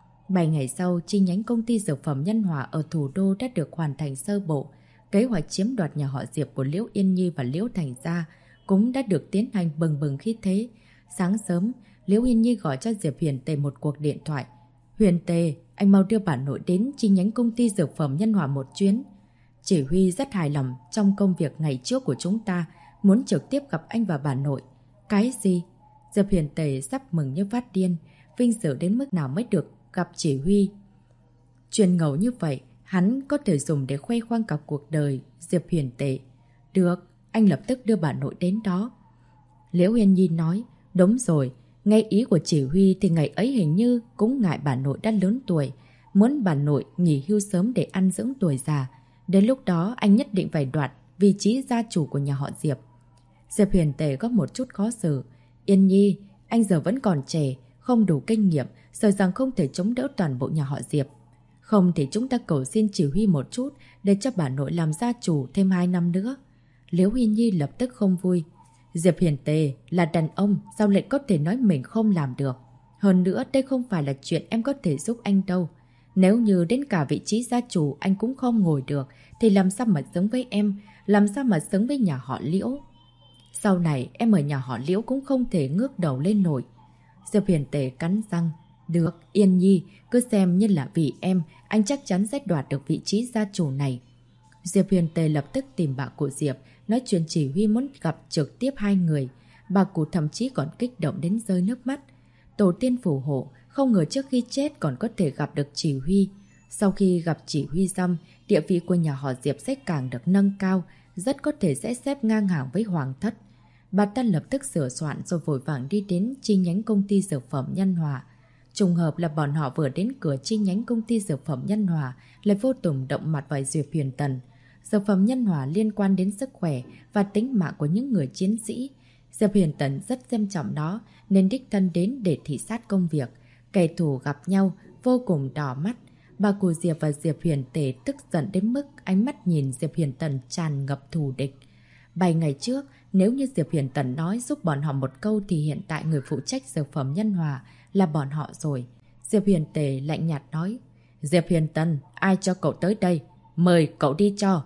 7 ngày sau, chi nhánh công ty dược phẩm Nhân Hòa ở thủ đô đã được hoàn thành sơ bộ. Kế hoạch chiếm đoạt nhà họ Diệp của Liễu Yên Nhi và Liễu Thành Gia cũng đã được tiến hành bừng bừng khí thế. Sáng sớm, Liễu Yên Nhi gọi cho Diệp Huyền Tề một cuộc điện thoại. Huyền Tề, anh mau đưa bà nội đến chi nhánh công ty dược phẩm Nhân Hòa một chuyến. Chỉ huy rất hài lòng trong công việc ngày trước của chúng ta, muốn trực tiếp gặp anh và bà nội. Cái gì? Diệp Huyền Tề sắp mừng như phát điên, vinh dự đến mức nào mới được gặp chỉ huy. Chuyện ngầu như vậy, hắn có thể dùng để khoe khoang cả cuộc đời. Diệp Huyền Tề. Được, anh lập tức đưa bà nội đến đó. Liễu Yên Nhi nói, đúng rồi, nghe ý của chỉ huy thì ngày ấy hình như cũng ngại bà nội đã lớn tuổi, muốn bà nội nghỉ hưu sớm để ăn dưỡng tuổi già. Đến lúc đó anh nhất định phải đoạt vị trí gia chủ của nhà họ Diệp. Diệp Huyền Tề có một chút khó xử. Yên Nhi, anh giờ vẫn còn trẻ, không đủ kinh nghiệm, sợ rằng không thể chống đỡ toàn bộ nhà họ Diệp. Không thì chúng ta cầu xin chỉ huy một chút để cho bà nội làm gia chủ thêm 2 năm nữa. Liễu Yên Nhi lập tức không vui. Diệp Huyền Tề là đàn ông, sao lại có thể nói mình không làm được? Hơn nữa đây không phải là chuyện em có thể giúp anh đâu. Nếu như đến cả vị trí gia chủ anh cũng không ngồi được thì làm sao mà sống với em, làm sao mà sống với nhà họ Liễu? Sau này em ở nhà họ Liễu cũng không thể ngước đầu lên nổi. Diệp Huyền Tề cắn răng. Được, Yên Nhi, cứ xem như là vì em, anh chắc chắn sẽ đoạt được vị trí gia chủ này. Diệp Huyền Tề lập tức tìm bà cụ Diệp, nói chuyện chỉ huy muốn gặp trực tiếp 2 người. Bà cụ thậm chí còn kích động đến rơi nước mắt. Tổ tiên phù hộ, không ngờ trước khi chết còn có thể gặp được chỉ huy. Sau khi gặp chỉ huy xong, địa vị của nhà họ Diệp sẽ càng được nâng cao, rất có thể sẽ xếp ngang hàng với hoàng thất. Bà ta lập tức sửa soạn rồi vội vàng đi đến chi nhánh công ty dược phẩm Nhân Hòa. Trùng hợp là bọn họ vừa đến cửa chi nhánh công ty dược phẩm Nhân Hòa lại vô tình động mặt vào Diệp Huyền Tần. Dược phẩm Nhân Hòa liên quan đến sức khỏe và tính mạng của những người chiến sĩ. Diệp Huyền Tần rất xem trọng nó nên đích thân đến để thị sát công việc. Kẻ thù gặp nhau vô cùng đỏ mắt. Bà cụ Diệp và Diệp Huyền Tề tức giận đến mức ánh mắt nhìn Diệp Huyền Tần tràn ngập thù địch. 7 ngày trước, nếu như Diệp Huyền Tần nói giúp bọn họ một câu thì hiện tại người phụ trách dược phẩm Nhân Hòa là bọn họ rồi. Diệp Huyền Tề lạnh nhạt nói, Diệp Huyền Tần, ai cho cậu tới đây? Mời cậu đi cho.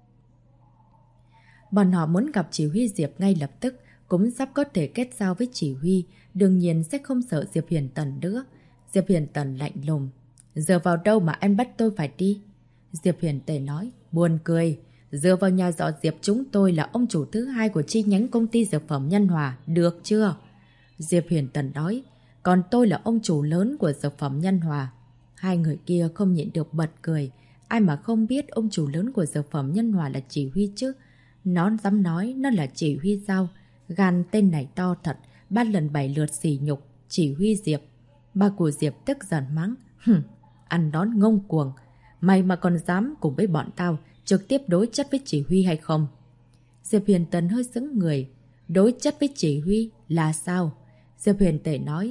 Bọn họ muốn gặp chỉ huy Diệp ngay lập tức, cũng sắp có thể kết giao với chỉ huy, đương nhiên sẽ không sợ Diệp Huyền Tần nữa. Diệp Huyền Tần lạnh lùng, dựa vào đâu mà em bắt tôi phải đi? Diệp Huyền Tề nói, buồn cười. Dựa vào nhà dọ Diệp chúng tôi là ông chủ thứ 2 của chi nhánh công ty dược phẩm Nhân Hòa, được chưa? Diệp Huyền Tần nói, còn tôi là ông chủ lớn của dược phẩm Nhân Hòa. Hai người kia không nhịn được bật cười. Ai mà không biết ông chủ lớn của dược phẩm Nhân Hòa là chỉ huy chứ? Nó dám nói nó là chỉ huy sao? Gan tên này to thật, 3 lần 7 lượt sỉ nhục, chỉ huy Diệp. Bà của Diệp tức giận mắng, ăn đón ngông cuồng. Mày mà còn dám cùng với bọn tao trực tiếp đối chất với chỉ huy hay không? Diệp Huyền Tần hơi sững người. đối chất với chỉ huy là sao? Diệp Huyền Tề nói.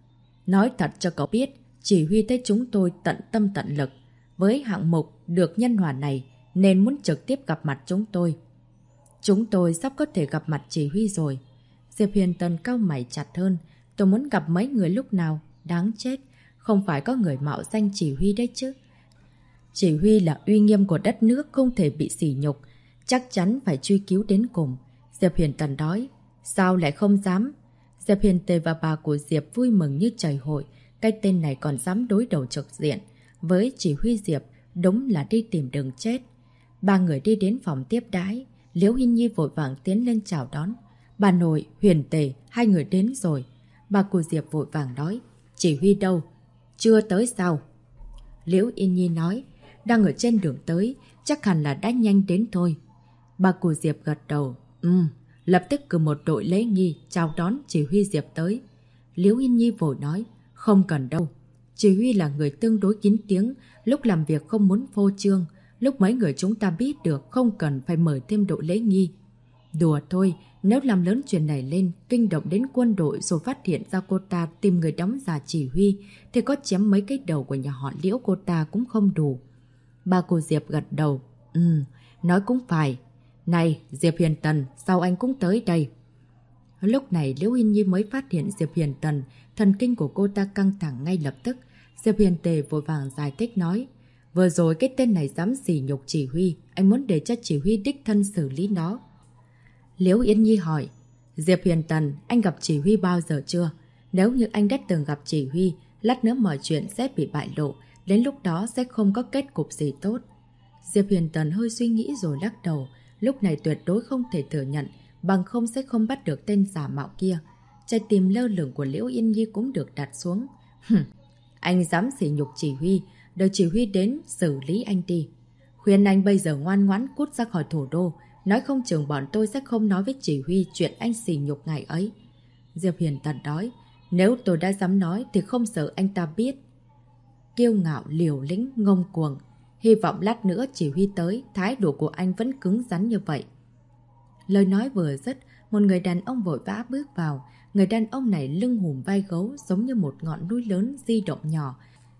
Nói thật cho cậu biết, chỉ huy thấy chúng tôi tận tâm tận lực. Với hạng mục được nhân hòa này nên muốn trực tiếp gặp mặt chúng tôi. Chúng tôi sắp có thể gặp mặt chỉ huy rồi. Diệp Huyền Tần cau mày chặt hơn. Tôi muốn gặp mấy người lúc nào? Đáng chết. Không phải có người mạo danh chỉ huy đấy chứ. Chỉ huy là uy nghiêm của đất nước, không thể bị sỉ nhục. Chắc chắn phải truy cứu đến cùng. Diệp Huyền Tần nói. Sao lại không dám? Diệp Huyền Tề và bà của Diệp vui mừng như trời hội. Cái tên này còn dám đối đầu trực diện. Với chỉ huy Diệp, đúng là đi tìm đường chết. Ba người đi đến phòng tiếp đãi. Liễu Hin Nhi vội vàng tiến lên chào đón. Bà nội, Huyền Tề, hai người đến rồi. Bà của Diệp vội vàng nói. Chỉ huy đâu? Chưa tới sao? Liễu Yên Nhi nói. Đang ở trên đường tới, chắc hẳn là đã nhanh đến thôi. Bà của Diệp gật đầu. Lập tức cử một đội lễ nghi chào đón chỉ huy Diệp tới. Liễu Yên Nhi vội nói. Không cần đâu. Chỉ huy là người tương đối kín tiếng, lúc làm việc không muốn phô trương. Lúc mấy người chúng ta biết được không cần phải mời thêm đội lễ nghi. Đùa thôi, nếu làm lớn chuyện này lên, kinh động đến quân đội rồi phát hiện ra cô ta tìm người đóng giả chỉ huy, thì có chém mấy cái đầu của nhà họ Liễu cô ta cũng không đủ. Bà cô Diệp gật đầu. Nói cũng phải. Này, Diệp Hiền Tần, sao anh cũng tới đây? Lúc này Liễu Hin Nhi mới phát hiện Diệp Hiền Tần, thần kinh của cô ta căng thẳng ngay lập tức. Diệp Hiền Tề vội vàng giải thích nói. Vừa rồi cái tên này dám sỉ nhục chỉ huy, anh muốn để cho chỉ huy đích thân xử lý nó. Liễu Yên Nhi hỏi. Diệp Hiền Tần, anh gặp chỉ huy bao giờ chưa? Nếu như anh đã từng gặp chỉ huy, lát nữa mọi chuyện sẽ bị bại lộ, đến lúc đó sẽ không có kết cục gì tốt. Diệp Hiền Tần hơi suy nghĩ rồi lắc đầu. Lúc này tuyệt đối không thể thừa nhận, bằng không sẽ không bắt được tên giả mạo kia. Trái tim lơ lửng của Liễu Yên Nhi cũng được đặt xuống. Anh dám sỉ nhục chỉ huy, đợi chỉ huy đến xử lý anh đi. Khuyên anh bây giờ ngoan ngoãn cút ra khỏi thủ đô, nói không chừng bọn tôi sẽ không nói với chỉ huy chuyện anh sỉ nhục ngày ấy. Diệp Hiền Tần nói, nếu tôi đã dám nói thì không sợ anh ta biết. Kiêu ngạo, liều lĩnh, ngông cuồng. Hy vọng lát nữa chỉ huy tới, thái độ của anh vẫn cứng rắn như vậy. Lời nói vừa dứt, một người đàn ông vội vã bước vào. Người đàn ông này lưng hùm vai gấu giống như một ngọn núi lớn di động nhỏ.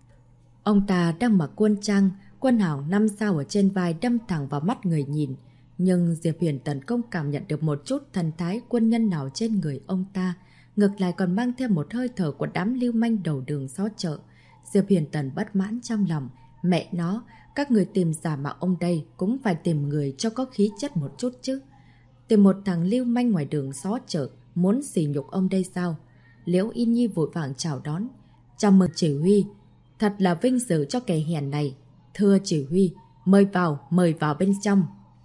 Ông ta đang mặc quân trang, quân hào 5 sao ở trên vai đâm thẳng vào mắt người nhìn. Nhưng Diệp Huyền Tần không cảm nhận được một chút thần thái quân nhân nào trên người ông ta. Ngược lại còn mang theo một hơi thở của đám lưu manh đầu đường xó chợ. Diệp Huyền Tần bất mãn trong lòng. Mẹ nó, các người tìm giả mạo ông đây cũng phải tìm người cho có khí chất một chút chứ. Tìm một thằng lưu manh ngoài đường xó chợ muốn sỉ nhục ông đây sao? Liễu Yên Nhi vội vàng chào đón. Chào mừng chỉ huy. Thật là vinh dự cho kẻ hèn này. Thưa chỉ huy, mời vào bên trong.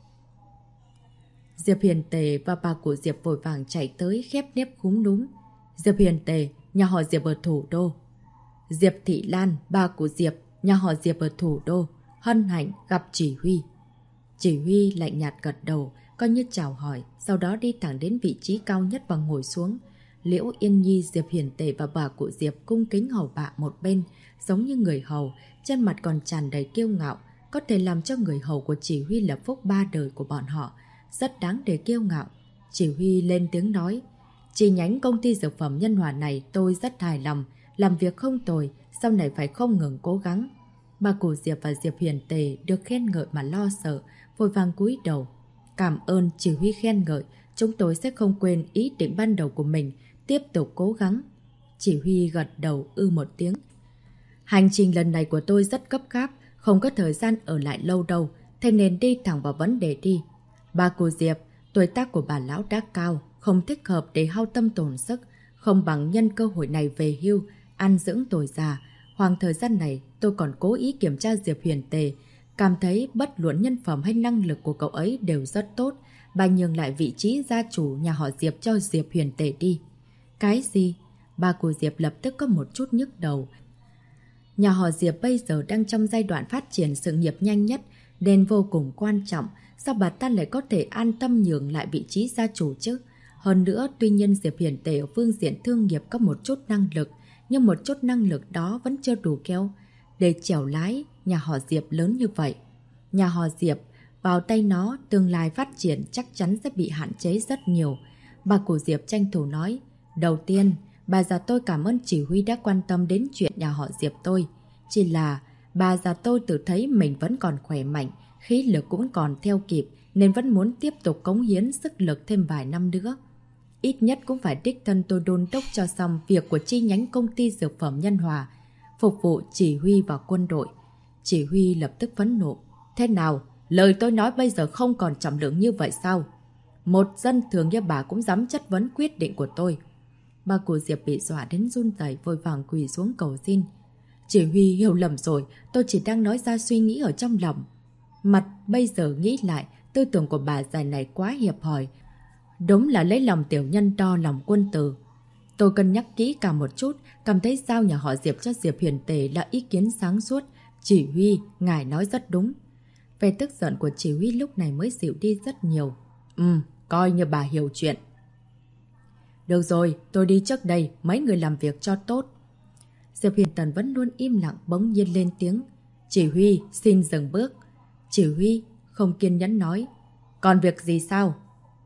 Diệp Hiền Tề và bà của Diệp vội vàng chạy tới khép nếp khúm núm. Diệp Hiền Tề, nhà họ Diệp ở thủ đô. Diệp Thị Lan, bà của Diệp, nhà họ Diệp ở thủ đô. Hân hạnh gặp chỉ huy. Chỉ huy lạnh nhạt gật đầu, coi như chào hỏi, sau đó đi thẳng đến vị trí cao nhất và ngồi xuống. Liễu Yên Nhi, Diệp Hiền Tề và bà của Diệp cung kính hầu hạ một bên, giống như người hầu, trên mặt còn tràn đầy kiêu ngạo, có thể làm cho người hầu của chỉ huy là phúc ba đời của bọn họ, rất đáng để kiêu ngạo. Chỉ huy lên tiếng nói, chi nhánh công ty dược phẩm Nhân Hòa này tôi rất hài lòng, làm việc không tồi, sau này phải không ngừng cố gắng. Bà của Diệp và Diệp Hiền Tề được khen ngợi mà lo sợ, vội vàng cúi đầu. Cảm ơn chỉ huy khen ngợi, chúng tôi sẽ không quên ý định ban đầu của mình, tiếp tục cố gắng. Chỉ huy gật đầu một tiếng. Hành trình lần này của tôi rất gấp gáp, không có thời gian ở lại lâu đâu, thế nên đi thẳng vào vấn đề đi. Bà của Diệp, tuổi tác của bà lão đã cao, không thích hợp để hao tâm tổn sức, không bằng nhân cơ hội này về hưu, ăn dưỡng tuổi già. Khoảng thời gian này tôi còn cố ý kiểm tra Diệp Huyền Tề, cảm thấy bất luận nhân phẩm hay năng lực của cậu ấy đều rất tốt, bà nhường lại vị trí gia chủ nhà họ Diệp cho Diệp Huyền Tề đi. Cái gì? Bà của Diệp lập tức có một chút nhức đầu. Nhà họ Diệp bây giờ đang trong giai đoạn phát triển sự nghiệp nhanh nhất, nên vô cùng quan trọng. Sao bà ta lại có thể an tâm nhường lại vị trí gia chủ chứ? Hơn nữa, tuy nhiên Diệp Hiền Tề ở phương diện thương nghiệp có một chút năng lực, nhưng một chút năng lực đó vẫn chưa đủ kéo để chèo lái nhà họ Diệp lớn như vậy. Nhà họ Diệp, vào tay nó, tương lai phát triển chắc chắn sẽ bị hạn chế rất nhiều. Bà cụ Diệp tranh thủ nói. Đầu tiên, bà già tôi cảm ơn chỉ huy đã quan tâm đến chuyện nhà họ Diệp tôi. Chỉ là bà già tôi tự thấy mình vẫn còn khỏe mạnh, khí lực cũng còn theo kịp, nên vẫn muốn tiếp tục cống hiến sức lực thêm vài năm nữa. Ít nhất cũng phải đích thân tôi đôn đốc cho xong việc của chi nhánh công ty dược phẩm Nhân Hòa, phục vụ chỉ huy và quân đội. Chỉ huy lập tức phẫn nộ. Thế nào? Lời tôi nói bây giờ không còn trọng lượng như vậy sao? Một dân thường như bà cũng dám chất vấn quyết định của tôi. Bà cụ Diệp bị dọa đến run rẩy, vội vàng quỳ xuống cầu xin. Chỉ huy hiểu lầm rồi, tôi chỉ đang nói ra suy nghĩ ở trong lòng. Mặt bây giờ nghĩ lại, tư tưởng của bà già này quá hiệp hòi. Đúng là lấy lòng tiểu nhân đo lòng quân tử. Tôi cân nhắc kỹ cả một chút, cảm thấy giao nhà họ Diệp cho Diệp Hiền Tề là ý kiến sáng suốt. Chỉ huy, ngài nói rất đúng. Vẻ tức giận của chỉ huy lúc này mới dịu đi rất nhiều. Coi như bà hiểu chuyện. Được rồi, tôi đi trước đây, mấy người làm việc cho tốt. Diệp Hiền Tần vẫn luôn im lặng, bỗng nhiên lên tiếng. Chỉ huy, xin dừng bước. Chỉ huy, không kiên nhẫn nói. Còn việc gì sao?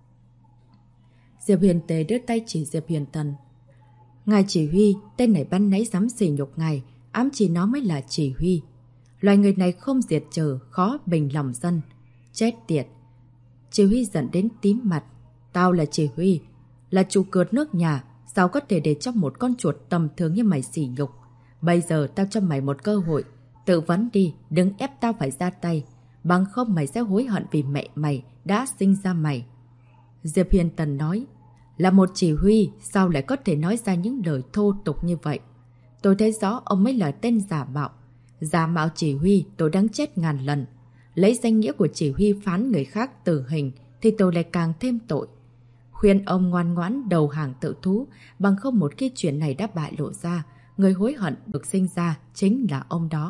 Diệp Hiền Tề đưa tay chỉ Diệp Hiền Tần. Ngài chỉ huy, tên này ban nãy dám sỉ nhục ngài, ám chỉ nó mới là chỉ huy. Loài người này không diệt trừ, khó bình lòng dân. Chết tiệt. Chỉ huy giận đến tím mặt. Tao là chỉ huy, là chủ cược nước nhà, sao có thể để cho một con chuột tầm thường như mày sỉ nhục. Bây giờ tao cho mày một cơ hội. Tự vấn đi, đừng ép tao phải ra tay. Bằng không mày sẽ hối hận vì mẹ mày đã sinh ra mày. Diệp Hiền Tần nói. Là một chỉ huy, sao lại có thể nói ra những lời thô tục như vậy? Tôi thấy rõ ông mới là tên giả mạo. Giả mạo chỉ huy, tôi đáng chết ngàn lần. Lấy danh nghĩa của chỉ huy phán người khác tử hình, thì tôi lại càng thêm tội. Khuyên ông ngoan ngoãn đầu hàng tự thú, bằng không một khi chuyện này đã bại lộ ra, người hối hận được sinh ra chính là ông đó.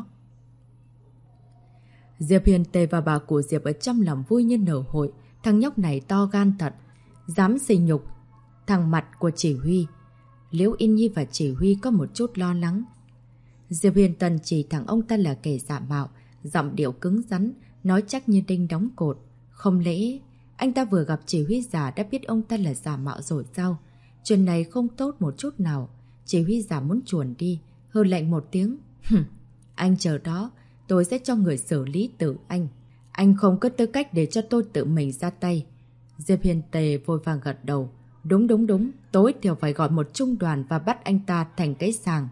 Diệp Hiền Tề và bà cụ Diệp ở trong lòng vui như nở hội. Thằng nhóc này to gan thật, dám sỉ nhục thằng mặt của chỉ huy. Liễu Yên Nhi và chỉ huy có một chút lo lắng. Diệp Hiền Tần chỉ thẳng ông ta là kẻ giả mạo, giọng điệu cứng rắn, nói chắc như đinh đóng cột. Không lẽ anh ta vừa gặp chỉ huy giả đã biết ông ta là giả mạo rồi sao? Chuyện này không tốt một chút nào. Chỉ huy giả muốn chuồn đi, hừ lạnh một tiếng. Anh chờ đó, tôi sẽ cho người xử lý tử anh. Anh không có tư cách để cho tôi tự mình ra tay. Diệp Hiền Tề vội vàng gật đầu. Đúng, tối thiểu phải gọi một trung đoàn và bắt anh ta thành cái sàng.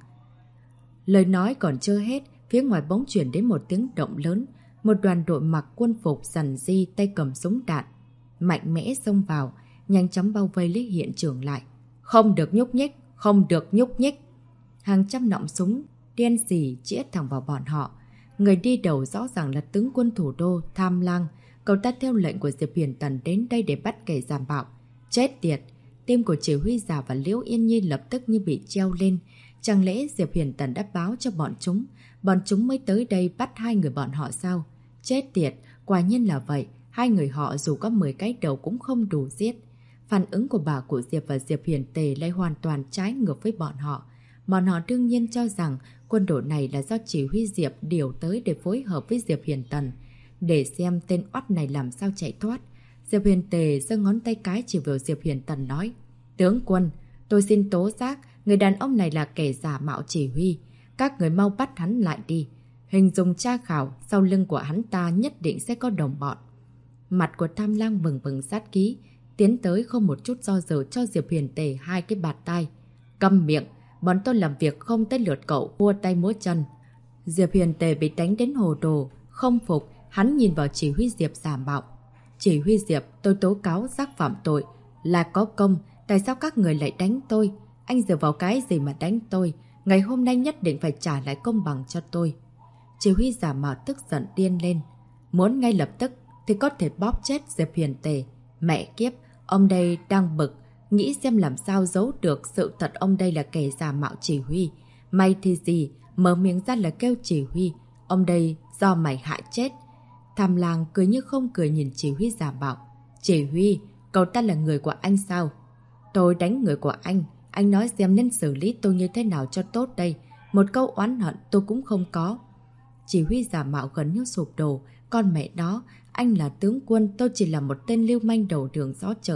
Lời nói còn chưa hết, phía ngoài bỗng chuyển đến một tiếng động lớn. Một đoàn đội mặc quân phục rằn ri, tay cầm súng đạn, mạnh mẽ xông vào, nhanh chóng bao vây lấy hiện trường lại. Không được nhúc nhích, không được nhúc nhích. Hàng trăm nọng súng đen sì chĩa thẳng vào bọn họ. Người đi đầu rõ ràng là tướng quân thủ đô Tham Lang. Cậu ta theo lệnh của Diệp Hiền Tần đến đây để bắt kẻ giả mạo. Chết tiệt! Tim của chỉ huy giả và Liễu Yên Nhi lập tức như bị treo lên. Chẳng lẽ Diệp Hiền Tần đã báo cho bọn chúng mới tới đây bắt hai người bọn họ sao? Chết tiệt! Quả nhiên là vậy. Hai người họ dù có 10 cái đầu cũng không đủ giết. Phản ứng của bà của Diệp và Diệp Hiền Tề lại hoàn toàn trái ngược với bọn họ. Bọn họ đương nhiên cho rằng quân đội này là do chỉ huy Diệp điều tới để phối hợp với Diệp Hiền Tần, để xem tên oắt này làm sao chạy thoát. Diệp Hiền Tề giơ ngón tay cái chỉ vào Diệp Hiền Tần nói. Tướng quân, tôi xin tố giác người đàn ông này là kẻ giả mạo chỉ huy. Các người mau bắt hắn lại đi. Hình dung tra khảo, sau lưng của hắn ta nhất định sẽ có đồng bọn. Mặt của Tham Lang bừng bừng sát khí, tiến tới không một chút do dự cho Diệp Hiền Tề hai cái bạt tai. Câm miệng, bọn tôi làm việc không tới lượt cậu vua tay múa chân. Diệp Hiền Tề bị đánh đến hồ đồ, không phục, hắn nhìn vào chỉ huy Diệp giả mạo. Chỉ huy Diệp, tôi tố cáo giác phạm tội, là có công, tại sao các người lại đánh tôi? Anh dựa vào cái gì mà đánh tôi? Ngày hôm nay nhất định phải trả lại công bằng cho tôi. Chỉ huy giả mạo tức giận điên lên. Muốn ngay lập tức thì có thể bóp chết Diệp Hiền Tề. Mẹ kiếp, ông đây đang bực, nghĩ xem làm sao giấu được sự thật ông đây là kẻ giả mạo chỉ huy. May thì gì, mở miệng ra là kêu chỉ huy. Ông đây do mày hại chết. Tham Lang cười như không cười nhìn chỉ huy giả mạo. Chỉ huy, cậu ta là người của anh sao? Tôi đánh người của anh nói xem nên xử lý tôi như thế nào cho tốt đây. Một câu oán hận tôi cũng không có. Chỉ huy giả mạo gần như sụp đổ. Con mẹ đó, anh là tướng quân, tôi chỉ là một tên lưu manh đầu đường xó chợ.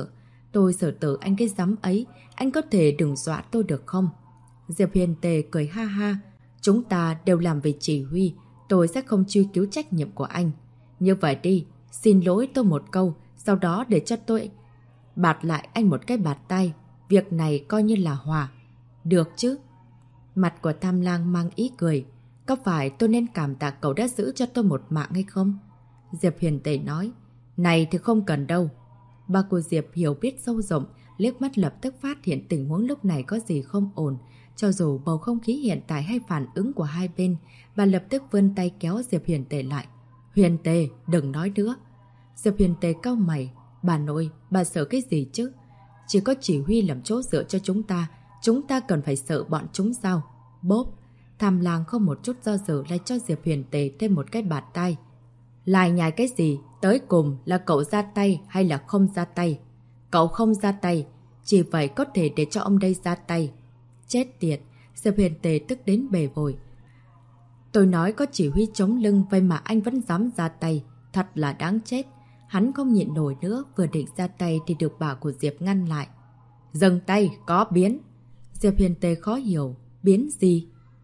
Tôi xử tử anh cái giám ấy, anh có thể đừng dọa tôi được không? Diệp Huyền Tề cười ha ha. Chúng ta đều làm về chỉ huy, tôi sẽ không truy cứu trách nhiệm của anh. Như vậy đi, xin lỗi tôi một câu, sau đó để cho tôi bạt lại anh một cái bạt tay. Việc này coi như là hòa. Được chứ? Mặt của Tham Lang mang ý cười. Có phải tôi nên cảm tạ cậu đã giữ cho tôi một mạng hay không? Diệp Huyền Tề nói. Này thì không cần đâu. Bà của Diệp hiểu biết sâu rộng, liếc mắt lập tức phát hiện tình huống lúc này có gì không ổn. Cho dù bầu không khí hiện tại hay phản ứng của hai bên, bà lập tức vươn tay kéo Diệp Huyền Tề lại. Huyền Tề, đừng nói nữa. Diệp Huyền Tề cau mày. Bà nội, bà sợ cái gì chứ? Chỉ có chỉ huy làm chỗ dựa cho chúng ta cần phải sợ bọn chúng sao? Bốp, Tham Lang không một chút do dự lại cho Diệp Huyền Tề thêm một cái bạt tay. Lại nhài cái gì? Tới cùng là cậu ra tay hay là không ra tay? Cậu không ra tay, chỉ vậy có thể để cho ông đây ra tay. Chết tiệt, Diệp Huyền Tề tức đến bề vội. Tôi nói có chỉ huy chống lưng, vậy mà anh vẫn dám ra tay. Thật là đáng chết. Hắn không nhịn nổi nữa, vừa định ra tay thì được bà của Diệp ngăn lại. Dừng tay, có biến. Diệp Huyền Tề khó hiểu. Biến gì?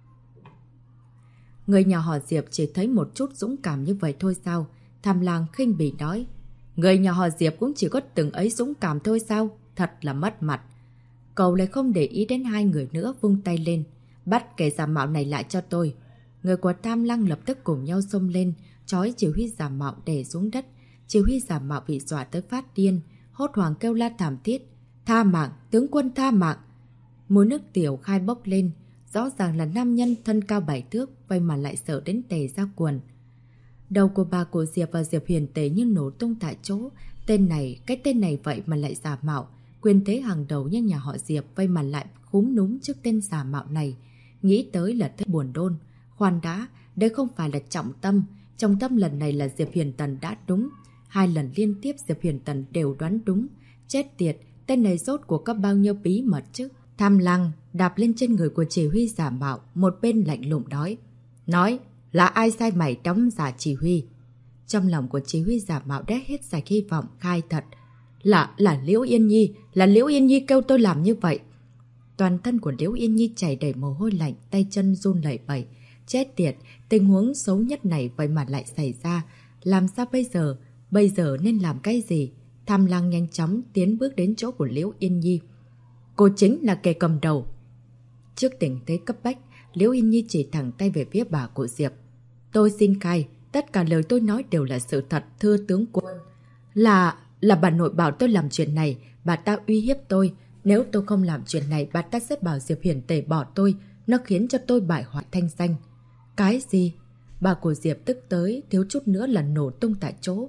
Người nhà họ Diệp chỉ thấy một chút dũng cảm như vậy thôi sao? Tham Lang khinh bỉ nói. Người nhà họ Diệp cũng chỉ có từng ấy dũng cảm thôi sao? Thật là mất mặt. Cậu lại không để ý đến hai người nữa, vung tay lên. Bắt kẻ giả mạo này lại cho tôi. Người của Tham Lang lập tức cùng nhau xông lên, trói chỉ huy giả mạo đè xuống đất. Chỉ huy giả mạo bị dọa tới phát điên, hốt hoảng kêu la thảm thiết. Tha mạng, tướng quân tha mạng. Mùi nước tiểu khai bốc lên. Rõ ràng là nam nhân thân cao 7 thước, vậy mà lại sợ đến tè ra quần. Đầu của bà của Diệp và Diệp Huyền Tề như nổ tung tại chỗ. Cái tên này vậy mà lại giả mạo. Quyền thế hàng đầu như nhà họ Diệp, vậy mà lại khúm núm trước tên giả mạo này. Nghĩ tới là thấy buồn đôn. Khoan đã, đây không phải là trọng tâm. Trọng tâm lần này là Diệp Huyền Tần đã đúng. 2 lần liên tiếp Diệp Huyền Tần đều đoán đúng. Chết tiệt, tên này rốt cuộc có bao nhiêu bí mật chứ? Tham Lang đạp lên trên người của chỉ huy giả mạo, một bên lạnh lùng nói là ai sai mày đóng giả chỉ huy? Trong lòng của chỉ huy giả mạo đã hết sạch hy vọng, khai thật. Là Liễu Yên Nhi, là Liễu Yên Nhi kêu tôi làm như vậy. Toàn thân của Liễu Yên Nhi chảy đầy mồ hôi lạnh, tay chân run lẩy bẩy. Chết tiệt, tình huống xấu nhất này vậy mà lại xảy ra. Làm sao bây giờ? Bây giờ nên làm cái gì? Tham Lang nhanh chóng tiến bước đến chỗ của Liễu Yên Nhi. Cô chính là kẻ cầm đầu. Trước tình thế cấp bách, Liễu Yên Nhi chỉ thẳng tay về phía bà của Diệp. Tôi xin khai, tất cả lời tôi nói đều là sự thật, thưa tướng quân. Là bà nội bảo tôi làm chuyện này, bà ta uy hiếp tôi. Nếu tôi không làm chuyện này, bà ta sẽ bảo Diệp Huyền Tề bỏ tôi. Nó khiến cho tôi bại hoại thanh danh. Cái gì? Bà của Diệp tức tới, thiếu chút nữa là nổ tung tại chỗ.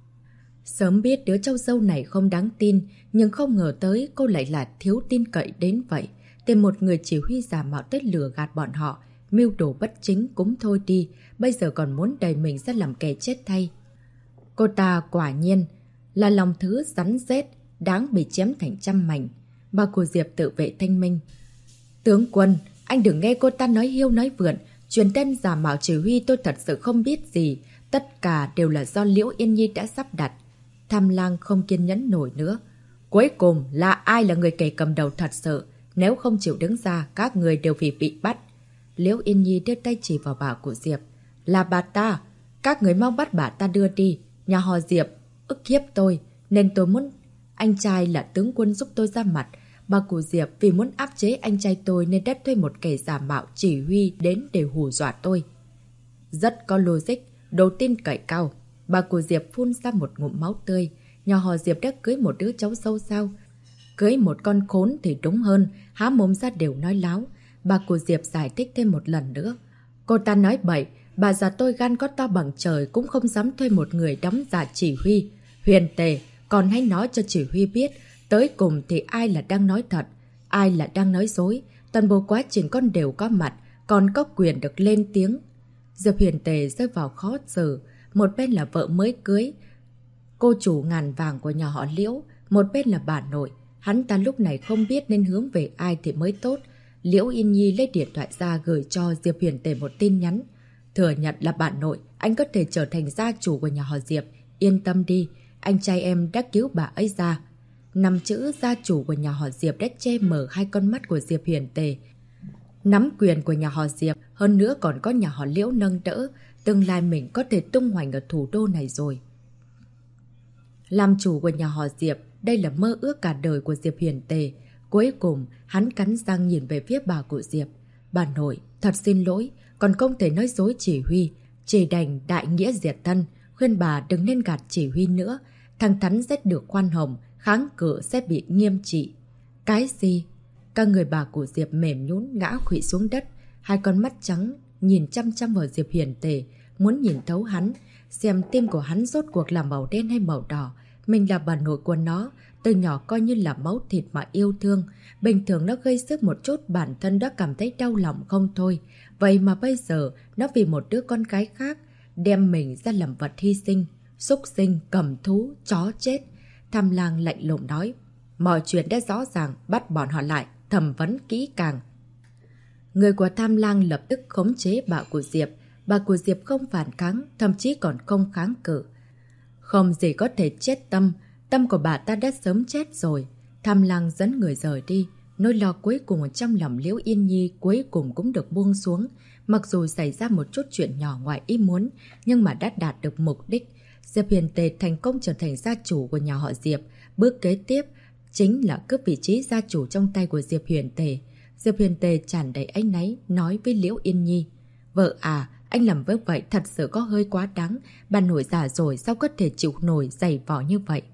Sớm biết đứa cháu dâu này không đáng tin, nhưng không ngờ tới cô lại là thiếu tin cậy đến vậy. Tìm một người chỉ huy giả mạo tới lừa gạt bọn họ, mưu đồ bất chính cũng thôi đi, bây giờ còn muốn đẩy mình ra làm kẻ chết thay. Cô ta quả nhiên là lòng thứ rắn rết, đáng bị chém thành trăm mảnh. Bà của Diệp tự vệ thanh minh. Tướng quân, anh đừng nghe cô ta nói hiêu nói vượn, truyền tên giả mạo chỉ huy tôi thật sự không biết gì, tất cả đều là do Liễu Yên Nhi đã sắp đặt. Tham Lang không kiên nhẫn nổi nữa. Cuối cùng là ai là người kẻ cầm đầu thật sự? Nếu không chịu đứng ra, các người đều bị bắt. Liễu Yên Nhi đưa tay chỉ vào bà của Diệp. Là bà ta. Các người mau bắt bà ta đưa đi. Nhà họ Diệp ức hiếp tôi, nên tôi muốn anh trai là tướng quân giúp tôi ra mặt. Bà của Diệp vì muốn áp chế anh trai tôi nên đã thuê một kẻ giả mạo chỉ huy đến để hù dọa tôi. Rất có logic, đồ tin cậy cao. Bà của Diệp phun ra một ngụm máu tươi. Nhà họ Diệp đã cưới một đứa cháu dâu sao? Cưới một con khốn thì đúng hơn, há mồm ra đều nói láo. Bà của Diệp giải thích thêm một lần nữa. Cô ta nói bậy, bà già tôi gan có to bằng trời cũng không dám thuê một người đóng giả chỉ huy. Huyền Tề, còn hãy nói cho chỉ huy biết, tới cùng thì ai là đang nói thật, ai là đang nói dối. Toàn bộ quá trình con đều có mặt, còn có quyền được lên tiếng. Diệp Huyền Tề rơi vào khó xử. Một bên là vợ mới cưới, cô chủ ngàn vàng của nhà họ Liễu, một bên là bà nội. Hắn ta lúc này không biết nên hướng về ai thì mới tốt. Liễu Yên Nhi lấy điện thoại ra gửi cho Diệp Huyền Tề một tin nhắn. Thừa nhận là bà nội, anh có thể trở thành gia chủ của nhà họ Diệp. Yên tâm đi, anh trai em đã cứu bà ấy ra. năm chữ gia chủ của nhà họ Diệp đã che mờ hai con mắt của Diệp Huyền Tề. Nắm quyền của nhà họ Diệp, hơn nữa còn có nhà họ Liễu nâng đỡ, tương lai mình có thể tung hoành ở thủ đô này rồi. Làm chủ của nhà họ Diệp, đây là mơ ước cả đời của Diệp Huyền Tề. Cuối cùng, hắn cắn răng nhìn về phía bà của Diệp. Bà nội, thật xin lỗi, còn không thể nói dối chỉ huy, chỉ đành đại nghĩa diệt thân, khuyên bà đừng nên gạt chỉ huy nữa. Thằng Thắn sẽ được khoan hồng, kháng cự sẽ bị nghiêm trị. Cái gì? Các người bà của Diệp mềm nhũn ngã khuỵu xuống đất, hai con mắt trắng nhìn chăm chăm vào Diệp Huyền Tề, muốn nhìn thấu hắn, xem tim của hắn rốt cuộc là màu đen hay màu đỏ. Mình là bà nội của nó, từ nhỏ coi như là máu thịt mà yêu thương. Bình thường nó gây sức một chút bản thân đã cảm thấy đau lòng không thôi. Vậy mà bây giờ nó vì một đứa con gái khác đem mình ra làm vật hy sinh, súc sinh, cầm thú, chó chết. Tham Lang lạnh lùng nói, mọi chuyện đã rõ ràng, bắt bọn họ lại, thẩm vấn kỹ càng. Người của Tham Lang lập tức khống chế bà của Diệp. Bà của Diệp không phản kháng, thậm chí còn không kháng cự. Không gì có thể chết tâm, tâm của bà ta đã sớm chết rồi. Tham Lang dẫn người rời đi. Nỗi lo cuối cùng ở trong lòng Liễu Yên Nhi cuối cùng cũng được buông xuống. Mặc dù xảy ra một chút chuyện nhỏ ngoài ý muốn, nhưng mà đã đạt được mục đích. Diệp Huyền Tề thành công trở thành gia chủ của nhà họ Diệp. Bước kế tiếp chính là cướp vị trí gia chủ trong tay của Diệp Huyền Tề. Diệp Huyền Tề tràn đầy áy náy nói với Liễu Yên Nhi, vợ à, anh làm với vậy thật sự có hơi quá đáng. Bà nội già rồi sao có thể chịu nổi giày vò như vậy?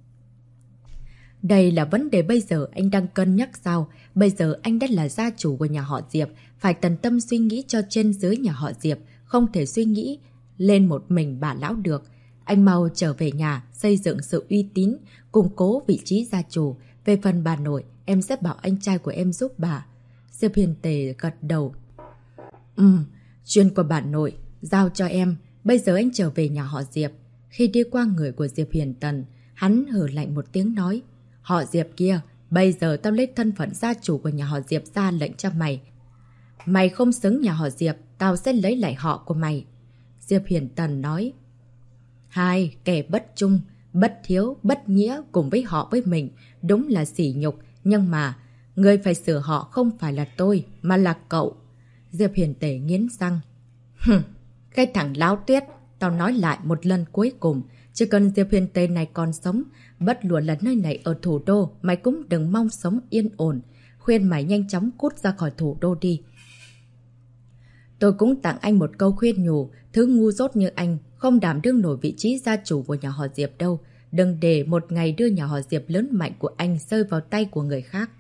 Đây là vấn đề bây giờ anh đang cân nhắc sao? Bây giờ anh đã là gia chủ của nhà họ Diệp, phải tận tâm suy nghĩ cho trên dưới nhà họ Diệp, không thể suy nghĩ lên một mình bà lão được. Anh mau trở về nhà, xây dựng sự uy tín, củng cố vị trí gia chủ. Về phần bà nội, em sẽ bảo anh trai của em giúp bà. Diệp Huyền Tề gật đầu. Chuyện của bà nội, giao cho em. Bây giờ anh trở về nhà họ Diệp. Khi đi qua người của Diệp Huyền Tần, hắn hừ lạnh một tiếng nói, họ Diệp kia, bây giờ tao lấy thân phận gia chủ của nhà họ Diệp ra lệnh cho mày. Mày không xứng nhà họ Diệp, tao sẽ lấy lại họ của mày. Diệp Huyền Tần nói, hai kẻ bất trung, bất hiếu, bất nghĩa cùng với họ với mình, đúng là sỉ nhục, nhưng mà người phải sửa họ không phải là tôi, mà là cậu. Diệp Huyền Tề nghiến răng. Cái thằng láo tuyết, tao nói lại một lần cuối cùng, chỉ cần Diệp Huyền Tề này còn sống, bất luận là nơi này ở thủ đô, mày cũng đừng mong sống yên ổn. Khuyên mày nhanh chóng cút ra khỏi thủ đô đi. Tôi cũng tặng anh một câu khuyên nhủ, thứ ngu dốt như anh không đảm đương nổi vị trí gia chủ của nhà họ Diệp đâu. Đừng để một ngày đưa nhà họ Diệp lớn mạnh của anh rơi vào tay của người khác.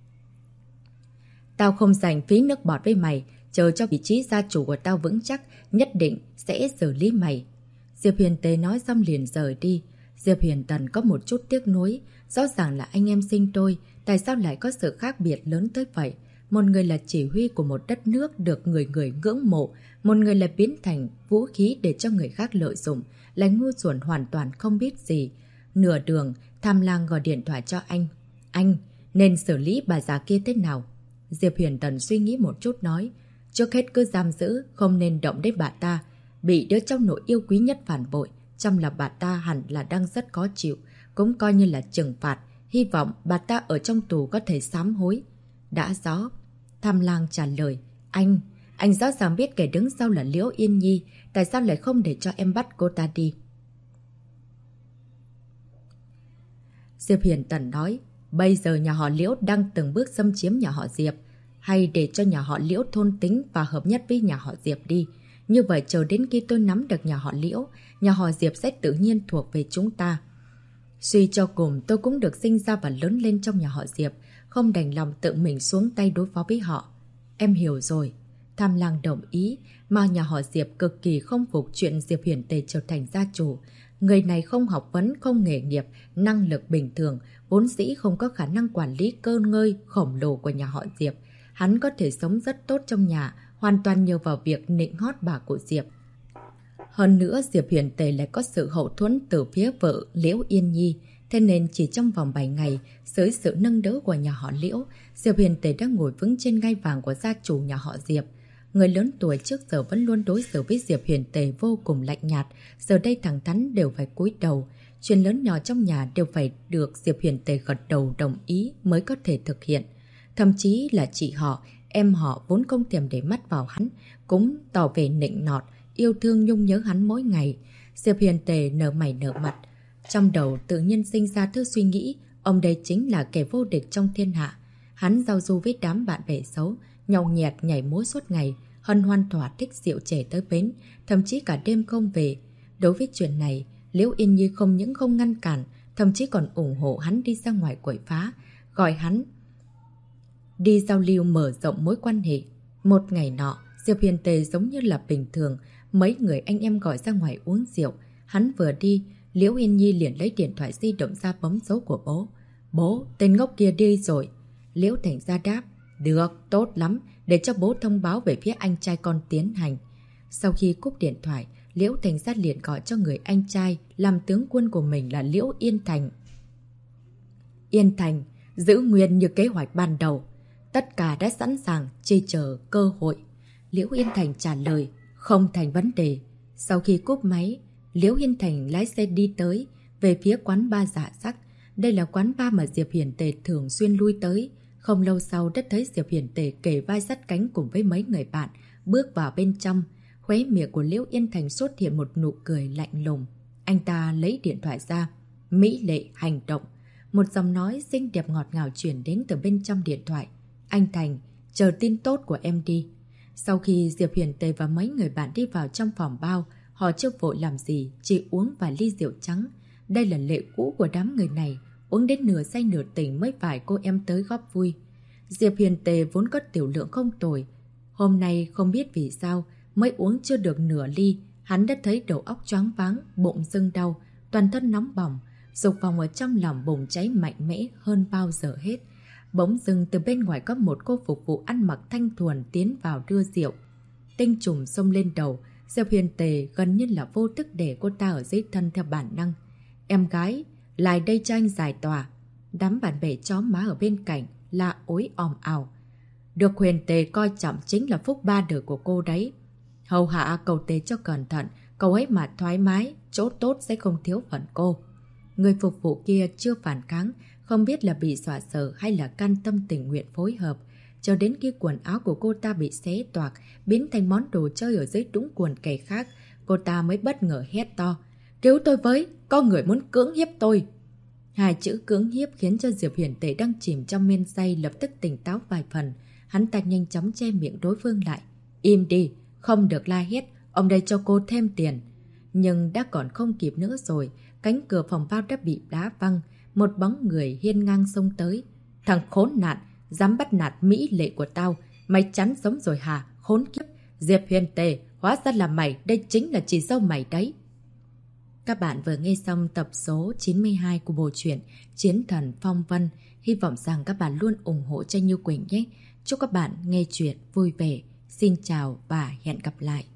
Tao không dành phí nước bọt với mày, chờ cho vị trí gia chủ của tao vững chắc, nhất định sẽ xử lý mày. Diệp Huyền Tề nói xong liền rời đi. Diệp Huyền Tần có một chút tiếc nuối, rõ ràng là anh em sinh đôi, tại sao lại có sự khác biệt lớn tới vậy? Một người là chỉ huy của một đất nước được người người ngưỡng mộ, một người là biến thành vũ khí để cho người khác lợi dụng, lại ngu xuẩn hoàn toàn không biết gì. Nửa đường, Tham Lang gọi điện thoại cho anh. Anh, nên xử lý bà già kia thế nào? Diệp Huyền Tần suy nghĩ một chút nói, trước hết cứ giam giữ, không nên động đến bà ta. Bị đứa cháu nội yêu quý nhất phản bội, trong lòng bà ta hẳn là đang rất khó chịu, cũng coi như là trừng phạt. Hy vọng bà ta ở trong tù có thể sám hối. Đã rõ. Tham Lang trả lời, anh rõ ràng biết kẻ đứng sau là Liễu Yên Nhi, tại sao lại không để cho em bắt cô ta đi? Diệp Huyền Tần nói, bây giờ nhà họ Liễu đang từng bước xâm chiếm nhà họ Diệp, hay để cho nhà họ Liễu thôn tính và hợp nhất với nhà họ Diệp đi. Như vậy chờ đến khi tôi nắm được nhà họ Liễu, nhà họ Diệp sẽ tự nhiên thuộc về chúng ta. Suy cho cùng tôi cũng được sinh ra và lớn lên trong nhà họ Diệp, không đành lòng tự mình xuống tay đối phó với họ. Em hiểu rồi. Tham Lang đồng ý, mà nhà họ Diệp cực kỳ không phục chuyện Diệp Huyền Tề trở thành gia chủ. Người này không học vấn, không nghề nghiệp, năng lực bình thường, vốn dĩ không có khả năng quản lý cơ ngơi khổng lồ của nhà họ Diệp. Hắn có thể sống rất tốt trong nhà, hoàn toàn nhờ vào việc nịnh hót bà của Diệp. Hơn nữa, Diệp Huyền Tề lại có sự hậu thuẫn từ phía vợ Liễu Yên Nhi. Thế nên chỉ trong vòng 7 ngày, dưới sự nâng đỡ của nhà họ Liễu, Diệp Huyền Tề đã ngồi vững trên ngai vàng của gia chủ nhà họ Diệp. Người lớn tuổi trước giờ vẫn luôn đối xử với Diệp Huyền Tề vô cùng lạnh nhạt, giờ đây thẳng thắn đều phải cúi đầu. chuyện lớn nhỏ trong nhà đều phải được Diệp Huyền Tề gật đầu đồng ý mới có thể thực hiện. Thậm chí là chị họ, em họ vốn không thèm để mắt vào hắn, cũng tỏ vẻ nịnh nọt, yêu thương nhung nhớ hắn mỗi ngày. Diệp Huyền Tề nở mày nở mặt. Trong đầu tự nhiên sinh ra thứ suy nghĩ, ông đây chính là kẻ vô địch trong thiên hạ. Hắn giao du với đám bạn bè xấu, nhậu nhẹt nhảy múa suốt ngày, hân hoan thỏa thích rượu chè tới bến, thậm chí cả đêm không về. Đối với chuyện này, Liễu Yên Nhi không những không ngăn cản, thậm chí còn ủng hộ hắn đi ra ngoài quậy phá, gọi hắn đi giao lưu mở rộng mối quan hệ. Một ngày nọ, Diệp Huyền Tề giống như là bình thường, mấy người anh em gọi ra ngoài uống rượu. Hắn vừa đi, Liễu Yên Nhi liền lấy điện thoại di động ra bấm số của bố. Bố, tên ngốc kia đi rồi. Liễu Thành ra đáp. Được, tốt lắm, để cho bố thông báo về phía anh trai con tiến hành. Sau khi cúp điện thoại, Liễu Thành ra liền gọi cho người anh trai làm tướng quân của mình là Liễu Yên Thành. Yên Thành, giữ nguyên như kế hoạch ban đầu. Tất cả đã sẵn sàng, chỉ chờ cơ hội. Liễu Yên Thành trả lời, không thành vấn đề. Sau khi cúp máy, Liễu Yên Thành lái xe đi tới, về phía quán bar Dạ Sắc. Đây là quán bar mà Diệp Hiển Tề thường xuyên lui tới. Không lâu sau đã thấy Diệp Hiển Tề kề vai sát cánh cùng với mấy người bạn, bước vào bên trong. Khóe miệng của Liễu Yên Thành xuất hiện một nụ cười lạnh lùng. Anh ta lấy điện thoại ra. Mỹ lệ hành động. Một giọng nói xinh đẹp ngọt ngào truyền đến từ bên trong điện thoại. Anh Thành, chờ tin tốt của em đi. Sau khi Diệp Huyền Tề và mấy người bạn đi vào trong phòng bao, họ chưa vội làm gì, chỉ uống vài ly rượu trắng. Đây là lệ cũ của đám người này, uống đến nửa say nửa tỉnh mới phải cô em tới góp vui. Diệp Huyền Tề vốn có tiểu lượng không tồi. Hôm nay không biết vì sao, mới uống chưa được nửa ly, hắn đã thấy đầu óc choáng váng, bụng dưng đau, toàn thân nóng bỏng, dục vọng ở trong lòng bùng cháy mạnh mẽ hơn bao giờ hết. Bỗng dưng từ bên ngoài có một cô phục vụ ăn mặc thanh thuần tiến vào đưa rượu. Tinh trùng xông lên đầu, Diệp Huyền Tề gần như là vô thức để cô ta ở dưới thân theo bản năng. Em gái, lại đây cho anh giải tỏa. Đám bạn bè chó má ở bên cạnh là ối òm ào. Được Huyền Tề coi trọng chính là phúc ba đời của cô đấy. Hầu hạ cậu Tề cho cẩn thận, cậu ấy mà thoải mái, chỗ tốt sẽ không thiếu phận cô. Người phục vụ kia chưa phản kháng, không biết là bị dọa sợ hay là can tâm tình nguyện phối hợp. Cho đến khi quần áo của cô ta bị xé toạc, biến thành món đồ chơi ở dưới đũng quần kẻ khác, cô ta mới bất ngờ hét to. Cứu tôi với, có người muốn cưỡng hiếp tôi. Hai chữ cưỡng hiếp khiến cho Diệp Huyền Tề đang chìm trong men say lập tức tỉnh táo vài phần. Hắn ta nhanh chóng che miệng đối phương lại. Im đi, không được la hét, ông đây cho cô thêm tiền. Nhưng đã còn không kịp nữa rồi, cánh cửa phòng bao đã bị đá văng. Một bóng người hiên ngang xông tới. Thằng khốn nạn, dám bắt nạt mỹ lệ của tao. Mày chán sống rồi hả, khốn kiếp. Diệp Huyền Tề, hóa ra là mày, đây chính là chị dâu mày đấy. Các bạn vừa nghe xong tập số 92 của bộ truyện Chiến Thần Phong Vân. Hy vọng rằng các bạn luôn ủng hộ cho Như Quỳnh nhé. Chúc các bạn nghe chuyện vui vẻ. Xin chào và hẹn gặp lại.